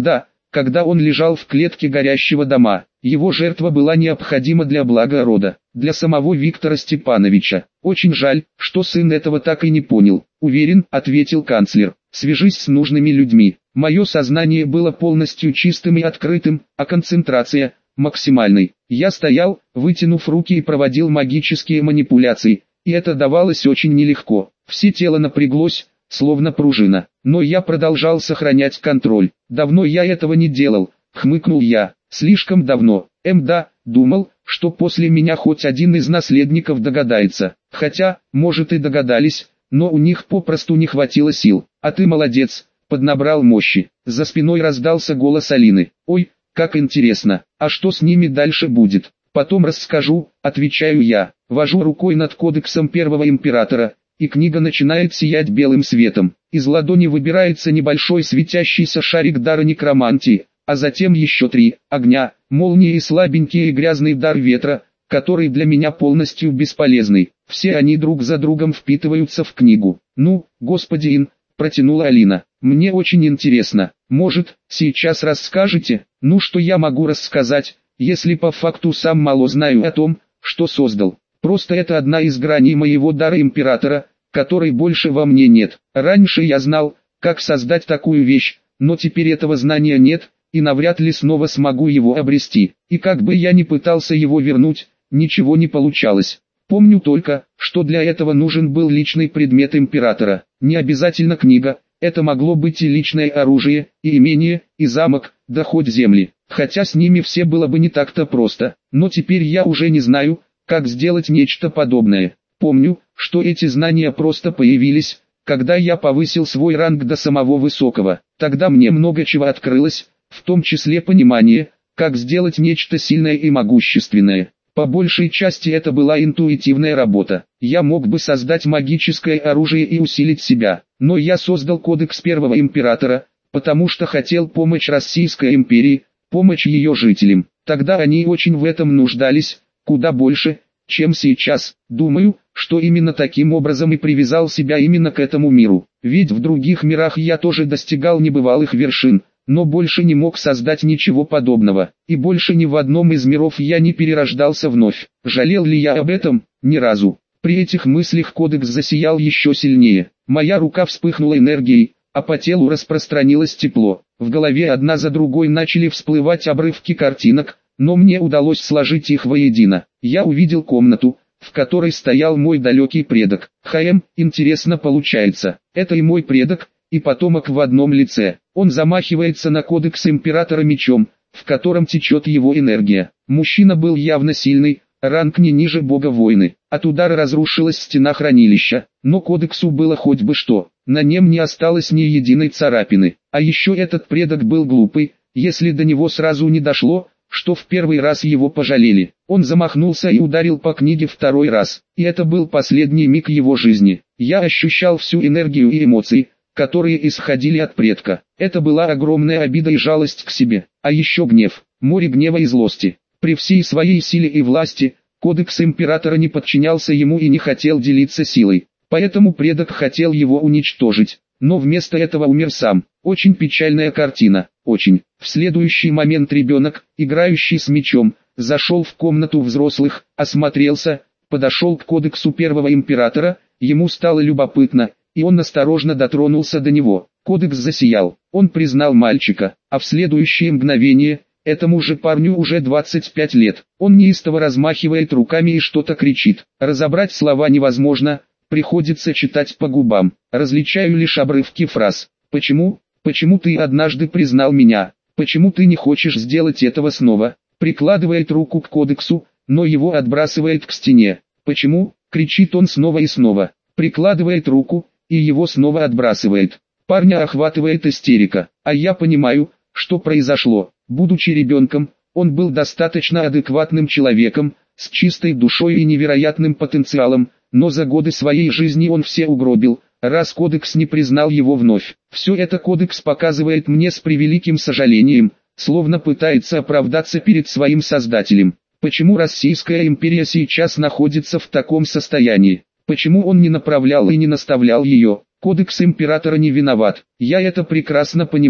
когда он лежал в клетке горящего дома. Его жертва была необходима для блага рода, для самого Виктора Степановича. Очень жаль, что сын этого так и не понял. Уверен, ответил канцлер, свяжись с нужными людьми. Мое сознание было полностью чистым и открытым, а концентрация – максимальной. Я стоял, вытянув руки и проводил магические манипуляции, и это давалось очень нелегко. Все тело напряглось, словно пружина, но я продолжал сохранять контроль. Давно я этого не делал, хмыкнул я, слишком давно. Да, думал, что после меня хоть один из наследников догадается, хотя, может и догадались, но у них попросту не хватило сил. А ты молодец, поднабрал мощи. За спиной раздался голос Алины. Ой, как интересно, а что с ними дальше будет? Потом расскажу, отвечаю я, вожу рукой над кодексом первого императора, и книга начинает сиять белым светом. Из ладони выбирается небольшой светящийся шарик дара некромантии, а затем еще 3 огня, молнии и слабенький и грязный дар ветра, который для меня полностью бесполезный. Все они друг за другом впитываются в книгу. Ну, господин, протянула Алина, мне очень интересно, может, сейчас расскажете? Ну что я могу рассказать, если по факту сам мало знаю о том, что создал. Просто это одна из граней моего дара императора, которой больше во мне нет. Раньше я знал, как создать такую вещь, но теперь этого знания нет, и навряд ли снова смогу его обрести. И как бы я ни пытался его вернуть, ничего не получалось. Помню только, что для этого нужен был личный предмет императора. Не обязательно книга, это могло быть и личное оружие, и имение, и замок, да хоть земли. Хотя с ними все было бы не так-то просто. Но теперь я уже не знаю, как сделать нечто подобное. Помню, что эти знания просто появились, когда я повысил свой ранг до самого высокого. Тогда мне много чего открылось, в том числе понимание, как сделать нечто сильное и могущественное. По большей части это была интуитивная работа. Я мог бы создать магическое оружие и усилить себя, но я создал кодекс первого императора, потому что хотел помочь Российской империи, помочь ее жителям. Тогда они очень в этом нуждались, куда больше, чем сейчас. Думаю, что именно таким образом и привязал себя именно к этому миру. Ведь в других мирах я тоже достигал небывалых вершин, но больше не мог создать ничего подобного. И больше ни в одном из миров я не перерождался вновь. Жалел ли я об этом? Ни разу. При этих мыслях кодекс засиял еще сильнее. Моя рука вспыхнула энергией, а по телу распространилось тепло. В голове одна за другой начали всплывать обрывки картинок, но мне удалось сложить их воедино. Я увидел комнату, в которой стоял мой далекий предок. Интересно получается. Это и мой предок, и потомок в одном лице. Он замахивается на кодекс императора мечом, в котором течет его энергия. Мужчина был явно сильный, ранг не ниже бога войны. От удара разрушилась стена хранилища, но кодексу было хоть бы что. На нем не осталось ни единой царапины. А еще этот предок был глупый, если до него сразу не дошло, что в первый раз его пожалели. Он замахнулся и ударил по книге второй раз. И это был последний миг его жизни. Я ощущал всю энергию и эмоции, которые исходили от предка. Это была огромная обида и жалость к себе. А еще гнев, море гнева и злости. При всей своей силе и власти, кодекс императора не подчинялся ему и не хотел делиться силой. Поэтому предок хотел его уничтожить. Но вместо этого умер сам. Очень печальная картина, очень. В следующий момент ребенок, играющий с мечом, зашел в комнату взрослых, осмотрелся, подошел к кодексу первого императора, ему стало любопытно, и он осторожно дотронулся до него. Кодекс засиял, он признал мальчика, а в следующее мгновение, этому же парню уже 25 лет. Он неистово размахивает руками и что-то кричит. Разобрать слова невозможно, приходится читать по губам. Различаю лишь обрывки фраз. Почему? Почему ты однажды признал меня? Почему ты не хочешь сделать этого снова? Прикладывает руку к кодексу, но его отбрасывает к стене. Почему? Кричит он снова и снова. Прикладывает руку, и его снова отбрасывает. Парня охватывает истерика. А я понимаю, что произошло. Будучи ребенком, он был достаточно адекватным человеком, с чистой душой и невероятным потенциалом, но за годы своей жизни он все угробил, раз кодекс не признал его вновь. Все это кодекс показывает мне с превеликим сожалением, словно пытается оправдаться перед своим создателем. Почему Российская империя сейчас находится в таком состоянии? Почему он не направлял и не наставлял ее? Кодекс императора не виноват, я это прекрасно понимаю.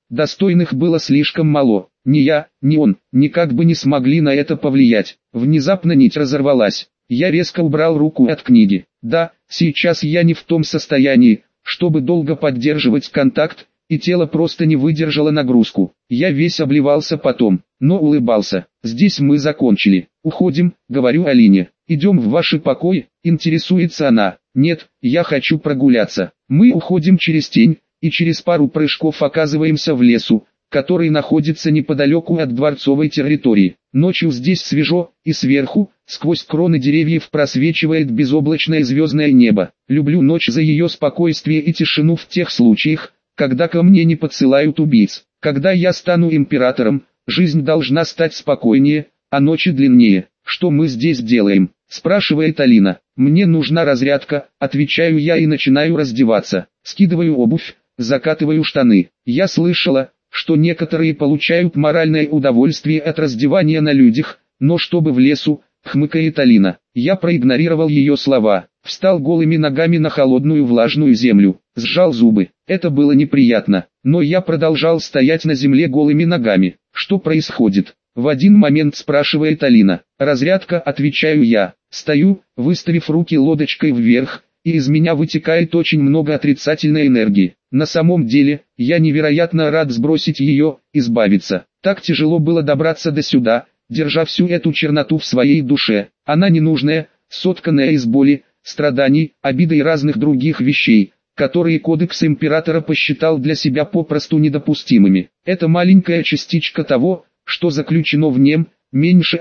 Достойных было слишком мало. Ни я, ни он, никак бы не смогли на это повлиять. Внезапно нить разорвалась. Я резко убрал руку от книги. Да, сейчас я не в том состоянии, чтобы долго поддерживать контакт, и тело просто не выдержало нагрузку. Я весь обливался потом, но улыбался. Здесь мы закончили. Уходим, говорю Алине. Идем в ваши покои, интересуется она. Нет, я хочу прогуляться. Мы уходим через тень, и через пару прыжков оказываемся в лесу, который находится неподалеку от дворцовой территории. Ночью здесь свежо, и сверху, сквозь кроны деревьев просвечивает безоблачное звездное небо. Люблю ночь за ее спокойствие и тишину в тех случаях, когда ко мне не подсылают убийц. Когда я стану императором, жизнь должна стать спокойнее, а ночи длиннее. Что мы здесь делаем? Спрашивает Алина. Мне нужна разрядка, отвечаю я и начинаю раздеваться. Скидываю обувь, закатываю штаны. Я слышала, что некоторые получают моральное удовольствие от раздевания на людях, но чтобы в лесу, хмыкает Алина. Я проигнорировал ее слова, встал голыми ногами на холодную влажную землю, сжал зубы. Это было неприятно, но я продолжал стоять на земле голыми ногами. Что происходит? В один момент спрашивает Алина. Разрядка, отвечаю я. Стою, выставив руки лодочкой вверх, и из меня вытекает очень много отрицательной энергии. На самом деле, я невероятно рад сбросить ее, избавиться. Так тяжело было добраться до сюда, держа всю эту черноту в своей душе. Она ненужная, сотканная из боли, страданий, обиды и разных других вещей, которые кодекс императора посчитал для себя попросту недопустимыми. Это маленькая частичка того, что заключено в нем, меньше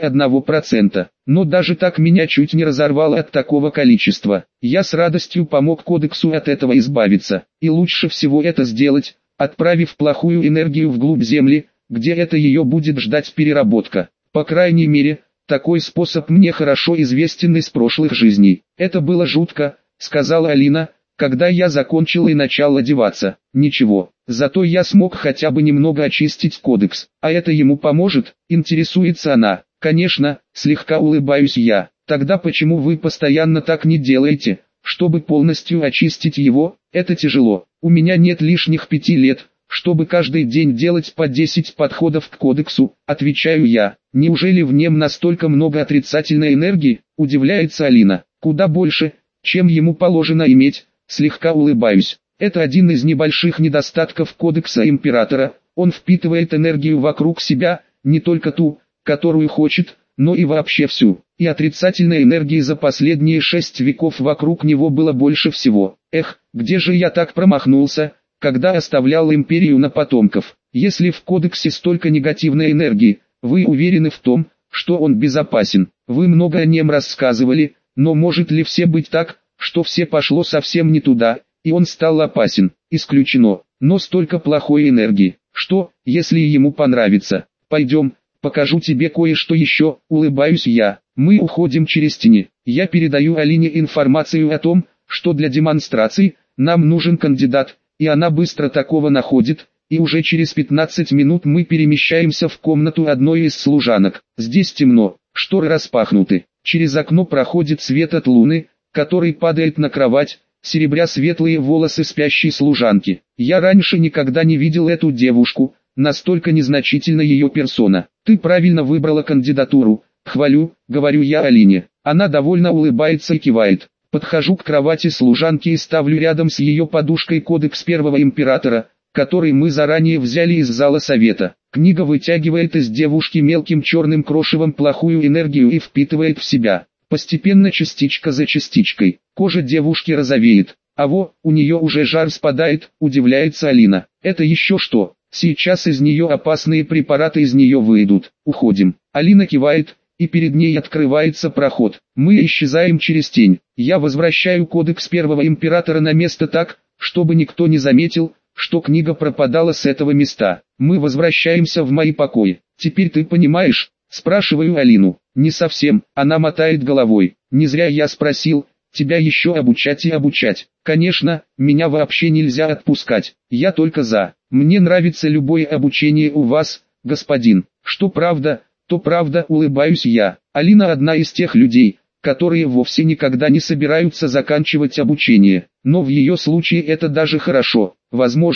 1%. Но даже так меня чуть не разорвало от такого количества. Я с радостью помог кодексу от этого избавиться. И лучше всего это сделать, отправив плохую энергию вглубь земли, где это ее будет ждать переработка. По крайней мере, такой способ мне хорошо известен из прошлых жизней. Это было жутко, сказала Алина, когда я закончил и начал одеваться. Ничего, зато я смог хотя бы немного очистить кодекс. А это ему поможет, интересуется она. Конечно, слегка улыбаюсь я. Тогда почему вы постоянно так не делаете, чтобы полностью очистить его? Это тяжело. У меня нет лишних 5 лет, чтобы каждый день делать по 10 подходов к кодексу, отвечаю я. Неужели в нем настолько много отрицательной энергии? Удивляется Алина. Куда больше, чем ему положено иметь. Слегка улыбаюсь. Это один из небольших недостатков кодекса императора. Он впитывает энергию вокруг себя, не только ту, которую хочет, но и вообще всю. И отрицательной энергии за последние 6 веков вокруг него было больше всего. Эх, где же я так промахнулся, когда оставлял империю на потомков? Если в кодексе столько негативной энергии, вы уверены в том, что он безопасен? Вы много о нем рассказывали, но может ли все быть так, что все пошло совсем не туда, и он стал опасен? Исключено. Но столько плохой энергии. Что, если ему понравится? Пойдем, покажу тебе кое-что еще, улыбаюсь я. Мы уходим через тени. Я передаю Алине информацию о том, что для демонстрации нам нужен кандидат, и она быстро такого находит, и уже через 15 минут мы перемещаемся в комнату одной из служанок. Здесь темно, шторы распахнуты, через окно проходит свет от луны, который падает на кровать, серебря светлые волосы спящей служанки. Я раньше никогда не видел эту девушку, настолько незначительна ее персона. Ты правильно выбрала кандидатуру, хвалю, говорю я Алине. Она довольно улыбается и кивает. Подхожу к кровати служанки и ставлю рядом с ее подушкой кодекс первого императора, который мы заранее взяли из зала совета. Книга вытягивает из девушки мелким черным крошевом плохую энергию и впитывает в себя. Постепенно, частичка за частичкой, кожа девушки розовеет. У нее уже жар спадает, удивляется Алина. Это еще что? Сейчас из нее опасные препараты из нее выйдут. Уходим. Алина кивает, и перед ней открывается проход. Мы исчезаем через тень. Я возвращаю кодекс первого императора на место так, чтобы никто не заметил, что книга пропадала с этого места. Мы возвращаемся в мои покои. Теперь ты понимаешь? Спрашиваю Алину. Не совсем, она мотает головой. Не зря я спросил, тебя еще обучать и обучать. Конечно, меня вообще нельзя отпускать. Я только за. Мне нравится любое обучение у вас, господин. Что правда, то правда, улыбаюсь я. Алина одна из тех людей, которые вовсе никогда не собираются заканчивать обучение. Но в ее случае это даже хорошо. Возможно,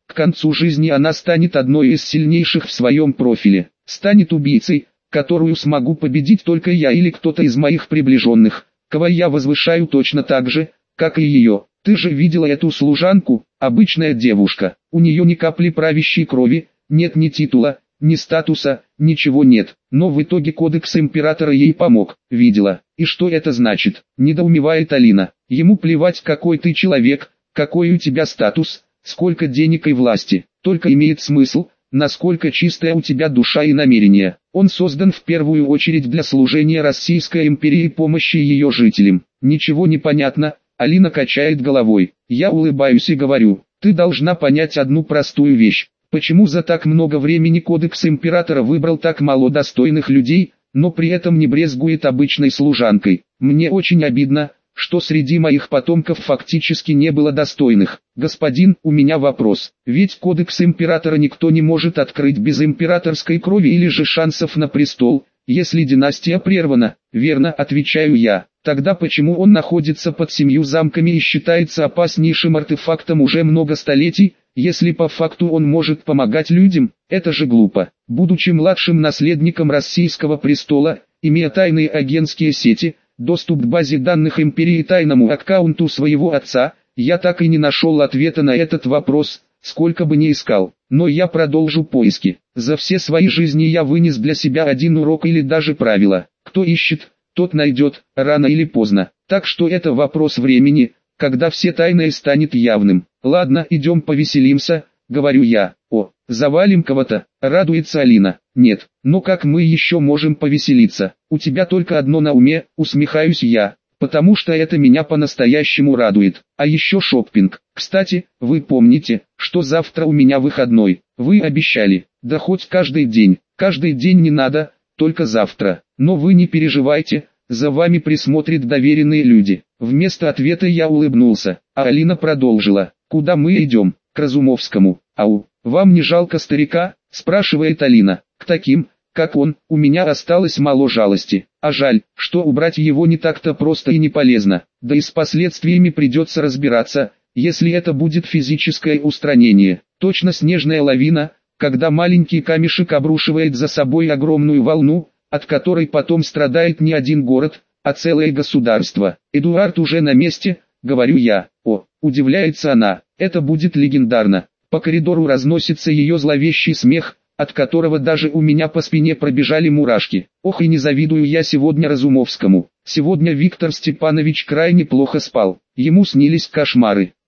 К концу жизни она станет одной из сильнейших в своем профиле. Станет убийцей, которую смогу победить только я или кто-то из моих приближенных, кого я возвышаю точно так же, как и ее. Ты же видела эту служанку, обычная девушка. У нее ни капли правящей крови, нет ни титула, ни статуса, ничего нет. Но в итоге кодекс императора ей помог. Видела. И что это значит? Недоумевает Алина. Ему плевать, какой ты человек, какой у тебя статус, сколько денег и власти. Только имеет смысл, насколько чистая у тебя душа и намерения. Он создан в первую очередь для служения Российской империи и помощи ее жителям. Ничего не понятно. Алина качает головой. Я улыбаюсь и говорю, ты должна понять одну простую вещь. Почему за так много времени кодекс императора выбрал так мало достойных людей, но при этом не брезгует обычной служанкой? Мне очень обидно, что среди моих потомков фактически не было достойных. Господин, у меня вопрос. Ведь кодекс императора никто не может открыть без императорской крови или же шансов на престол, если династия прервана. Верно, отвечаю я. Тогда почему он находится под 7 замками и считается опаснейшим артефактом уже много столетий, если по факту он может помогать людям? Это же глупо. Будучи младшим наследником российского престола, имея тайные агентские сети, доступ к базе данных империи и тайному аккаунту своего отца, я так и не нашел ответа на этот вопрос, сколько бы ни искал. Но я продолжу поиски. За все свои жизни я вынес для себя один урок или даже правило. Кто ищет, тот найдет, рано или поздно. Так что это вопрос времени, когда все тайное станет явным. Ладно, идем повеселимся, говорю я. О, завалим кого-то, радуется Алина. Нет, но как мы еще можем повеселиться? У тебя только одно на уме, усмехаюсь я, потому что это меня по-настоящему радует. А еще шоппинг. Кстати, вы помните, что завтра у меня выходной? Вы обещали. Да хоть каждый день не надо, только завтра. Но вы не переживайте, за вами присмотрят доверенные люди. Вместо ответа я улыбнулся, а Алина продолжила. Куда мы идем? К Разумовскому. Ау, вам не жалко старика? Спрашивает Алина. К таким, как он, у меня осталось мало жалости. А жаль, что убрать его не так-то просто и не полезно. Да и с последствиями придется разбираться, если это будет физическое устранение. Точно снежная лавина, когда маленький камешек обрушивает за собой огромную волну, от которой потом страдает не один город, а целое государство. Эдуард уже на месте, говорю я. О, удивляется она, это будет легендарно. По коридору разносится ее зловещий смех, от которого даже у меня по спине пробежали мурашки. Ох, и не завидую я сегодня Разумовскому. Сегодня Виктор Степанович крайне плохо спал. Ему снились кошмары.